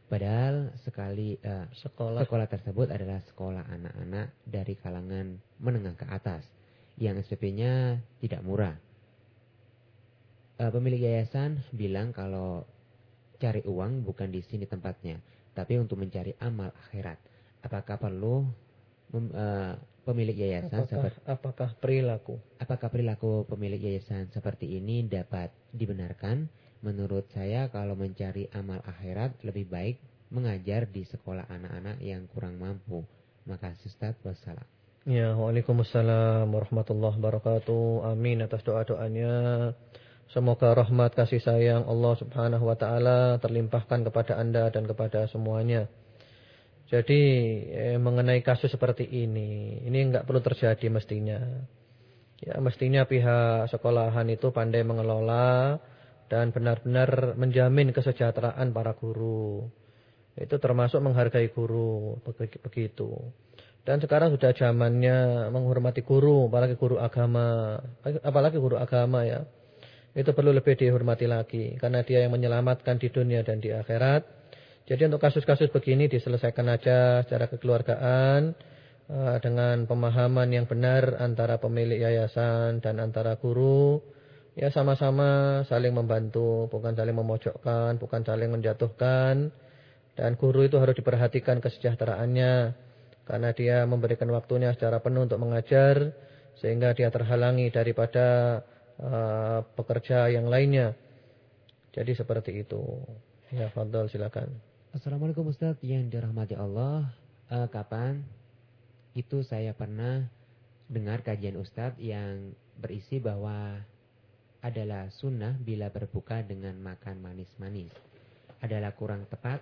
Padahal sekolah tersebut adalah sekolah anak-anak dari kalangan menengah ke atas yang SPP-nya tidak murah. Pemilik yayasan bilang kalau cari uang bukan di sini tempatnya, tapi untuk mencari amal akhirat. Apakah perlu pemilik yayasan apakah perilaku pemilik yayasan seperti ini dapat dibenarkan? Menurut saya kalau mencari amal akhirat lebih baik mengajar di sekolah anak-anak yang kurang mampu. Makasih Ustaz, wassalam. Ya, waalaikumsalam warahmatullahi wabarakatuh. Amin atas doa-doanya. Semoga rahmat kasih sayang Allah Subhanahu wa taala terlimpahkan kepada Anda dan kepada semuanya. Jadi mengenai kasus seperti ini enggak perlu terjadi mestinya. Ya, mestinya pihak sekolahan itu pandai mengelola dan benar-benar menjamin kesejahteraan para guru. Itu termasuk menghargai guru, begitu. Dan sekarang sudah zamannya menghormati guru, apalagi guru agama ya. Itu perlu lebih dihormati lagi karena dia yang menyelamatkan di dunia dan di akhirat. Jadi untuk kasus-kasus begini diselesaikan aja secara kekeluargaan dengan pemahaman yang benar antara pemilik yayasan dan antara guru. Ya sama-sama saling membantu, bukan saling memojokkan, bukan saling menjatuhkan. Dan guru itu harus diperhatikan kesejahteraannya karena dia memberikan waktunya secara penuh untuk mengajar sehingga dia terhalangi daripada pekerja yang lainnya. Jadi seperti itu. Ya, fadhal silakan. Assalamualaikum Ustaz yang dirahmati Allah. Kapan itu saya pernah dengar kajian Ustaz yang berisi bahwa adalah sunnah bila berbuka dengan makan manis-manis. Adalah kurang tepat.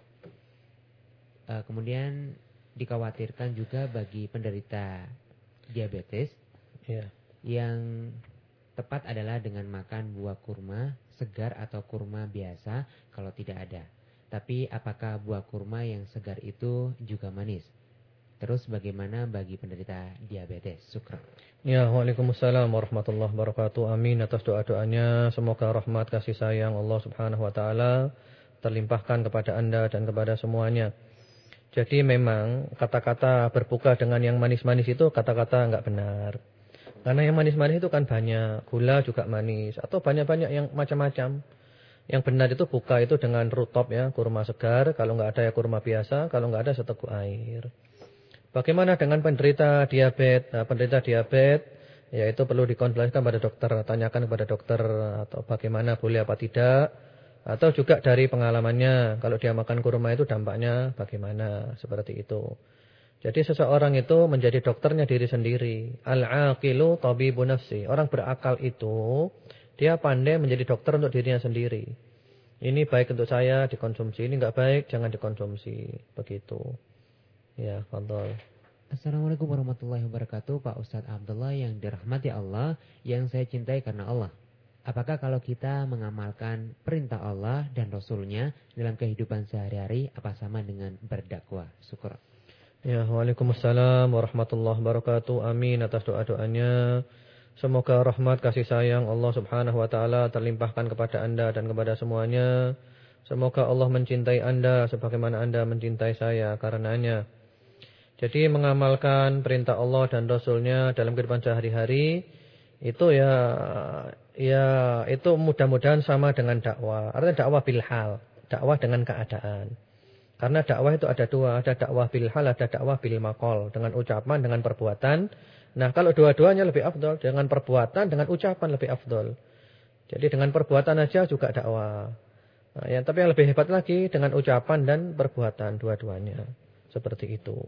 Kemudian dikhawatirkan juga bagi penderita diabetes. Yang tepat adalah dengan makan buah kurma segar atau kurma biasa kalau tidak ada. Tapi apakah buah kurma yang segar itu juga manis? Terus bagaimana bagi penderita diabetes? Syukran. Ya, waalaikumsalam warahmatullahi wabarakatuh. Amin atas doa-doanya. Semoga rahmat kasih sayang Allah Subhanahu wa taala terlimpahkan kepada Anda dan kepada semuanya. Jadi memang kata-kata berbuka dengan yang manis-manis itu kata-kata enggak benar. Karena yang manis-manis itu kan banyak, gula juga manis atau banyak-banyak yang macam-macam. Yang benar itu buka itu dengan rutop ya, kurma segar, kalau enggak ada ya kurma biasa, kalau enggak ada seteguk air. Bagaimana dengan penderita diabetes? Nah, penderita diabetes yaitu perlu dikonsultasikan pada dokter, tanyakan kepada dokter atau bagaimana boleh apa tidak. Atau juga dari pengalamannya, kalau dia makan kurma itu dampaknya bagaimana, seperti itu. Jadi seseorang itu menjadi dokternya diri sendiri. Al-aqilu tabibun nafsi. Orang berakal itu dia pandai menjadi dokter untuk dirinya sendiri. Ini baik untuk saya dikonsumsi, ini enggak baik jangan dikonsumsi, begitu. Ya, fadhol. Assalamualaikum warahmatullahi wabarakatuh. Pak Ustadz Abdullah yang dirahmati Allah, yang saya cintai karena Allah. Apakah kalau kita mengamalkan perintah Allah dan Rasulnya dalam kehidupan sehari-hari apa sama dengan berdakwah? Syukur. Ya, waalaikumsalam warahmatullahi wabarakatuh. Amin atas doa-doanya. Semoga rahmat kasih sayang Allah Subhanahu wa taala terlimpahkan kepada Anda dan kepada semuanya. Semoga Allah mencintai Anda sebagaimana Anda mencintai saya karenanya. Jadi mengamalkan perintah Allah dan Rasulnya dalam kehidupan sehari-hari itu ya itu mudah-mudahan sama dengan dakwah. Artinya dakwah bil hal, dakwah dengan keadaan. Karena dakwah itu ada dua, ada dakwah bil hal, ada dakwah bil maqal, dengan ucapan, dengan perbuatan. Nah, kalau dua-duanya lebih afdol, dengan perbuatan, dengan ucapan lebih afdol. Jadi dengan perbuatan aja juga dakwah. Nah, tapi yang lebih hebat lagi dengan ucapan dan perbuatan dua-duanya. Seperti itu.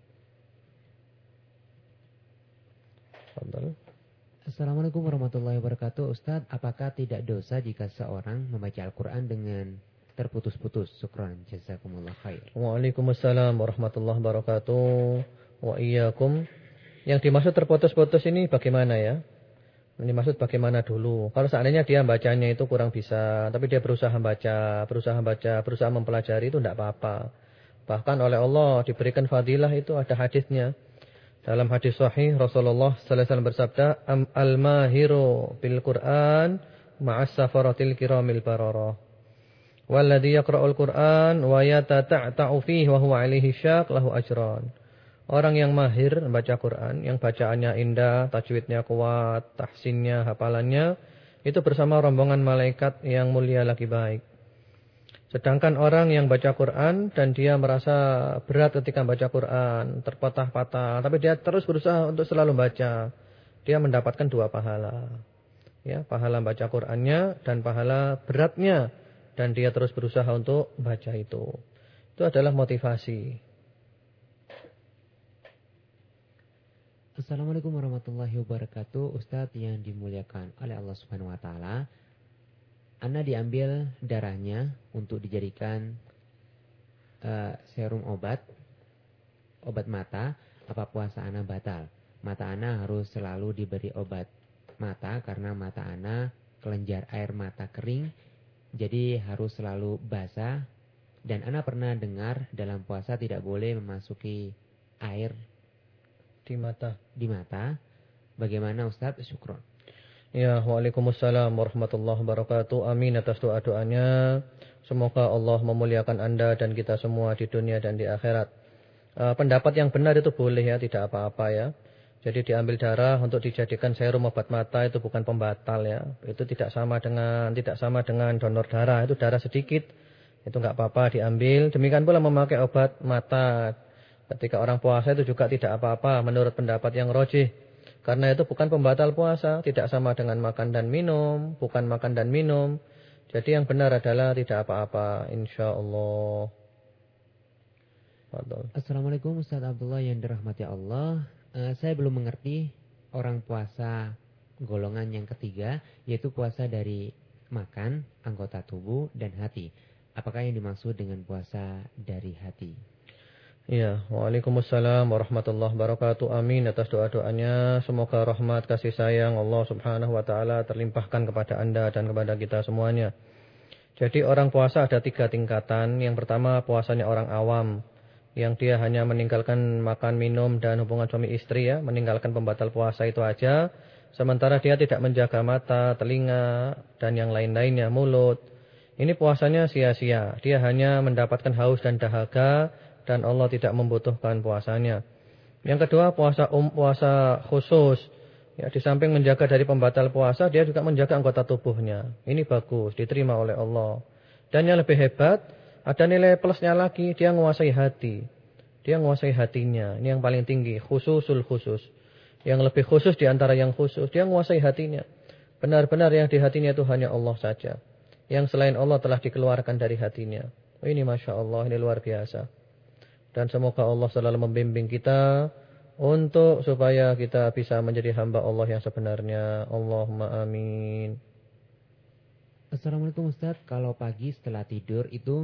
Assalamualaikum warahmatullahi wabarakatuh. Ustadz, apakah tidak dosa jika seorang membaca Al-Quran dengan terputus-putus? Syukran, jazakumullah khair. Waalaikumsalam warahmatullahi wabarakatuh. Wa iyyakum. Yang dimaksud terputus-putus ini bagaimana ya? Ini maksud bagaimana dulu? Kalau seandainya dia bacanya itu kurang bisa, tapi dia berusaha mempelajari itu tidak apa-apa. Bahkan oleh Allah diberikan fadilah itu ada hadisnya. Dalam hadis sahih Rasulullah sallallahu alaihi wasallam bersabda, al-mahiru bil Qur'an ma'as safaratil kiramil bararah. Walladzi yaqra'ul Qur'an wa yatata'ta'u fihi wa huwa 'alaihi syaq lahu ajran. Orang yang mahir membaca Quran, yang bacaannya indah, tajwidnya kuat, tahsinnya, hafalannya, itu bersama rombongan malaikat yang mulia lagi baik. Sedangkan orang yang baca Quran dan dia merasa berat ketika baca Quran, terpatah-patah, tapi dia terus berusaha untuk selalu baca, dia mendapatkan 2 pahala. Ya, pahala baca Qurannya dan pahala beratnya, dan dia terus berusaha untuk baca itu. Itu adalah motivasi. Assalamualaikum warahmatullahi wabarakatuh. Ustadz yang dimuliakan oleh Allah Subhanahu wa taala. Ana diambil darahnya untuk dijadikan serum obat mata. Apa puasa ana batal? Mata ana harus selalu diberi obat mata karena mata ana kelenjar air mata kering, jadi harus selalu basah. Dan ana pernah dengar dalam puasa tidak boleh memasuki air di mata. Bagaimana Ustadz? Syukron. Ya, waalaikumsalam warahmatullahi wabarakatuh. Amin atas doa-doanya. Semoga Allah memuliakan Anda dan kita semua di dunia dan di akhirat. Pendapat yang benar itu boleh ya, tidak apa-apa ya. Jadi diambil darah untuk dijadikan serum obat mata itu bukan pembatal ya. Itu tidak sama dengan donor darah. Itu darah sedikit. Itu enggak apa-apa diambil. Demikian pula memakai obat mata ketika orang puasa itu juga tidak apa-apa menurut pendapat yang rajih. Karena itu bukan pembatal puasa, tidak sama dengan makan dan minum, bukan makan dan minum. Jadi yang benar adalah tidak apa-apa, insyaallah. Assalamualaikum Ustaz Abdullah yang dirahmati Allah. Saya belum mengerti orang puasa golongan yang ketiga, yaitu puasa dari makan, anggota tubuh, dan hati. Apakah yang dimaksud dengan puasa dari hati? Ya, waalaikumsalam warahmatullahi wabarakatuh. Amin atas doa-doanya. Semoga rahmat kasih sayang Allah Subhanahu wa taala terlimpahkan kepada Anda dan kepada kita semuanya. Jadi orang puasa ada 3 tingkatan. Yang pertama puasanya orang awam, yang dia hanya meninggalkan makan, minum dan hubungan suami istri ya, meninggalkan pembatal puasa itu aja. Sementara dia tidak menjaga mata, telinga dan yang lain-lainnya, mulut. Ini puasanya sia-sia. Dia hanya mendapatkan haus dan dahaga, dan Allah tidak membutuhkan puasanya. Yang kedua puasa khusus. Ya, di samping menjaga dari pembatal puasa, dia juga menjaga anggota tubuhnya. Ini bagus, diterima oleh Allah. Dan yang lebih hebat, ada nilai plusnya lagi, dia menguasai hati. Dia menguasai hatinya. Ini yang paling tinggi, khususul khusus. Yang lebih khusus di antara yang khusus, dia menguasai hatinya. Benar-benar yang di hatinya itu hanya Allah saja. Yang selain Allah telah dikeluarkan dari hatinya. Ini Masya Allah, ini luar biasa. Dan semoga Allah selalu membimbing kita untuk supaya kita bisa menjadi hamba Allah yang sebenarnya. Allahumma amin. Assalamualaikum Ustaz. Kalau pagi setelah tidur itu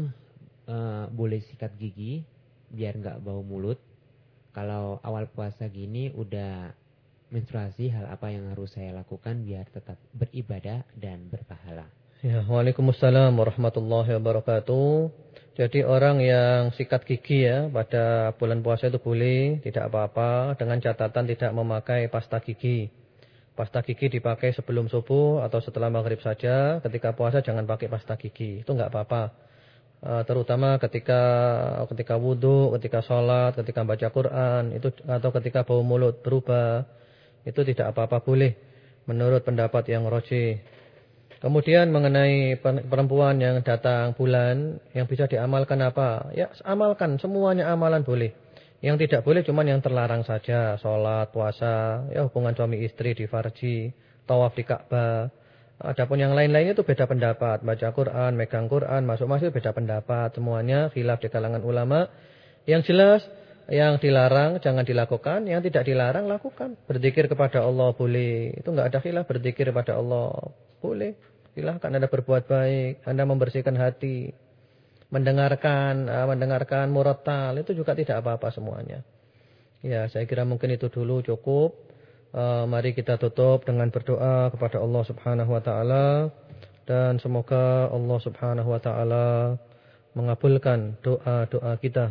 boleh sikat gigi biar nggak bau mulut. Kalau awal puasa gini udah menstruasi, hal apa yang harus saya lakukan biar tetap beribadah dan berpahala? Ya, waalaikumsalam warahmatullahi wabarakatuh. Jadi orang yang sikat gigi ya pada bulan puasa itu boleh, tidak apa-apa, dengan catatan tidak memakai pasta gigi. Pasta gigi dipakai sebelum subuh atau setelah maghrib saja. Ketika puasa jangan pakai pasta gigi, itu enggak apa-apa. Terutama ketika wudu, ketika sholat, ketika baca Quran, itu atau ketika bau mulut berubah, itu tidak apa-apa, boleh menurut pendapat yang rajih. Kemudian mengenai perempuan yang datang bulan, yang bisa diamalkan apa? Ya amalkan, semuanya amalan boleh. Yang tidak boleh cuma yang terlarang saja, sholat, puasa, ya hubungan suami istri di farji, tawaf di Ka'bah. Adapun yang lain-lainnya itu beda pendapat, baca Quran, megang Quran, masuk-masuk beda pendapat, semuanya khilaf di kalangan ulama. Yang jelas, yang dilarang jangan dilakukan, yang tidak dilarang lakukan. Berzikir kepada Allah boleh, itu enggak ada khilaf, berzikir kepada Allah boleh. Silahkan Anda berbuat baik, Anda membersihkan hati, mendengarkan murattal, itu juga tidak apa-apa semuanya. Ya, saya kira mungkin itu dulu cukup. Mari kita tutup dengan berdoa kepada Allah Subhanahu wa taala, dan semoga Allah Subhanahu wa taala mengabulkan doa-doa kita.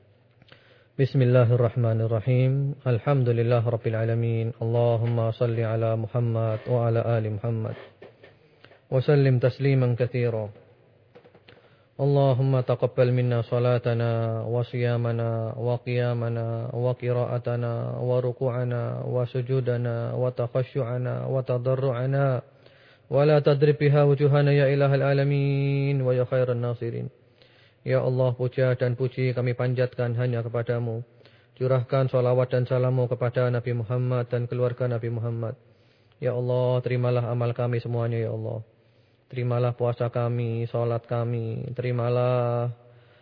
Bismillahirrahmanirrahim. Alhamdulillahirabbil alamin. Allahumma shalli ala Muhammad wa ala ali Muhammad. Wa sallim tasliman katsira. اللهم تقبل منا صلاتنا وصيامنا وقيامنا وقراءتنا وركوعنا وسجودنا وتخشعنا وتضرعنا ولا تضرب بها وجوهنا يا إله العالمين ويا خير الناصرين. Ya Allah, puja dan puji kami panjatkan hanya kepadamu. Curahkan salawat dan salamu kepada Nabi Muhammad dan keluarga Nabi Muhammad. Ya Allah, terimalah amal kami semuanya ya Allah. Terimalah puasa kami, salat kami, terimalah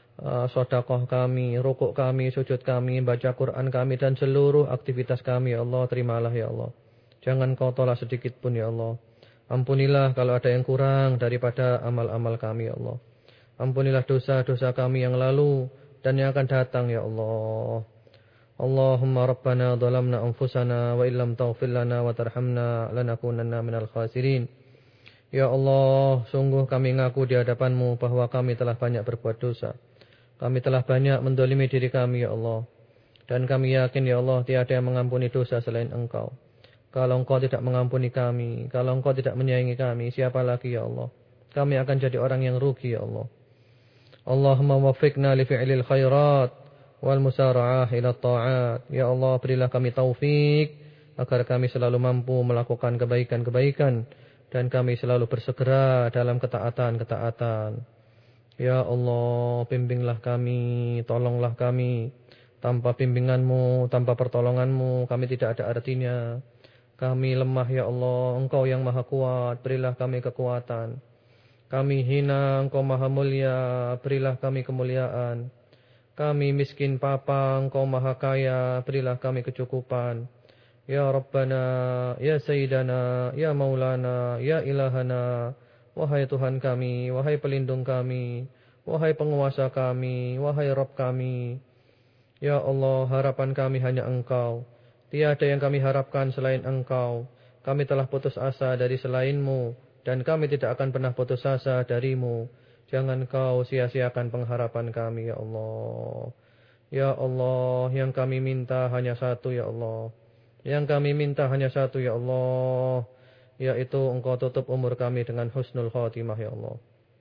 sedekah kami, rukuk kami, sujud kami, baca Quran kami dan seluruh aktivitas kami ya Allah, terimalah ya Allah. Jangan kau tolak sedikit pun ya Allah. Ampunilah kalau ada yang kurang daripada amal-amal kami ya Allah. Ampunilah dosa-dosa kami yang lalu dan yang akan datang ya Allah. Allahumma rabbana zalamna anfusana wa illam taghfir lana wa tarhamna lanakunanna minal khasirin. Ya Allah, sungguh kami ngaku di hadapan-Mu bahwa kami telah banyak berbuat dosa. Kami telah banyak mendolimi diri kami ya Allah. Dan kami yakin ya Allah tiada yang mengampuni dosa selain Engkau. Kalau Engkau tidak mengampuni kami, kalau Engkau tidak menyayangi kami, siapa lagi ya Allah? Kami akan jadi orang yang rugi ya Allah. Allahumma waffiqna li fi'lil khairat wal musara'ah ila ta'at. Ya Allah, berilah kami taufik agar kami selalu mampu melakukan kebaikan-kebaikan dan kami selalu bersegera dalam ketaatan-ketaatan. Ya Allah, bimbinglah kami, tolonglah kami. Tanpa bimbingan-Mu, tanpa pertolongan-Mu, kami tidak ada artinya. Kami lemah ya Allah, Engkau yang maha kuat, berilah kami kekuatan. Kami hina, Engkau maha mulia, berilah kami kemuliaan. Kami miskin papa, Engkau maha kaya, berilah kami kecukupan. Ya Rabbana, Ya Sayyidana, Ya Maulana, Ya Ilahana. Wahai Tuhan kami, wahai pelindung kami, wahai penguasa kami, wahai Rabb kami. Ya Allah, harapan kami hanya Engkau. Tiada yang kami harapkan selain Engkau. Kami telah putus asa dari selain-Mu, dan kami tidak akan pernah putus asa dari-Mu. Jangan Kau sia-siakan pengharapan kami, Ya Allah. Ya Allah, yang kami minta hanya satu, Ya Allah. Yang kami minta hanya satu, Ya Allah, yaitu Engkau tutup umur kami dengan husnul khatimah, Ya Allah.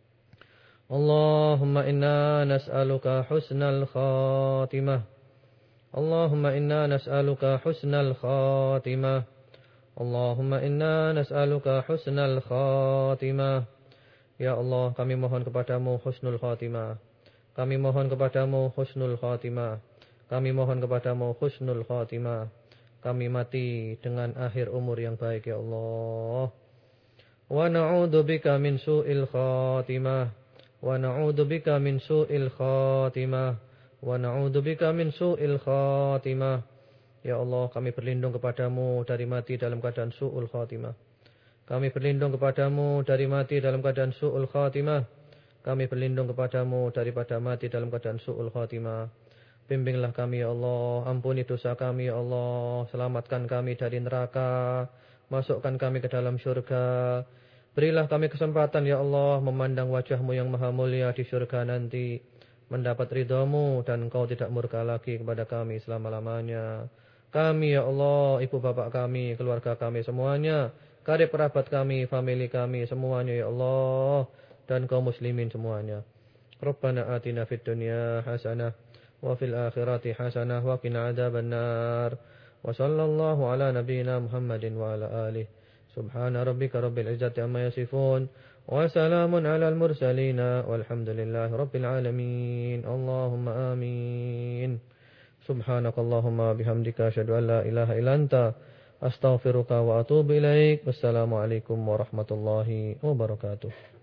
Allahumma inna nas'aluka husnal khatimah. Allahumma inna nas'aluka husnal khatimah. Allahumma inna nas'aluka husnal khatimah. Ya Allah, kami mohon kepadamu husnul khatimah. Kami mohon kepadamu husnul khatimah. Kami mohon kepadamu husnul khatimah. Kami mati dengan akhir umur yang baik ya Allah. Wa na'udzubika min su'il khatimah. Wa na'udzubika min su'il khatimah. Wa na'udzubika min su'il khatimah. Ya Allah, kami berlindung kepadamu dari mati dalam keadaan su'ul khatimah. Kami berlindung kepadamu dari mati dalam keadaan su'ul khatimah. Kami berlindung kepadamu daripada mati dalam keadaan su'ul khatimah. Bimbinglah kami ya Allah, ampuni dosa kami ya Allah, selamatkan kami dari neraka, masukkan kami ke dalam syurga. Berilah kami kesempatan ya Allah memandang wajah-Mu yang maha mulia di syurga nanti, mendapat ridha-Mu dan Engkau tidak murka lagi kepada kami selama-lamanya. Kami ya Allah, ibu bapak kami, keluarga kami semuanya, karib kerabat kami, famili kami semuanya ya Allah, dan kaum muslimin semuanya. Rabbana atina fid dunya hasanah wa fil akhirati hasanah wa qina adzabannar. Wa sallallahu ala nabiyyina Muhammadin wa ala alihi. Subhana rabbika rabbil izzati amma yasifun wa salamun alal mursalin walhamdulillahi rabbil alamin. Allahumma amin. Subhanakallahumma bihamdika asyhadu an la ilaha illa anta astaghfiruka wa atubu ilaik. Wassalamu alaikum warahmatullahi wabarakatuh.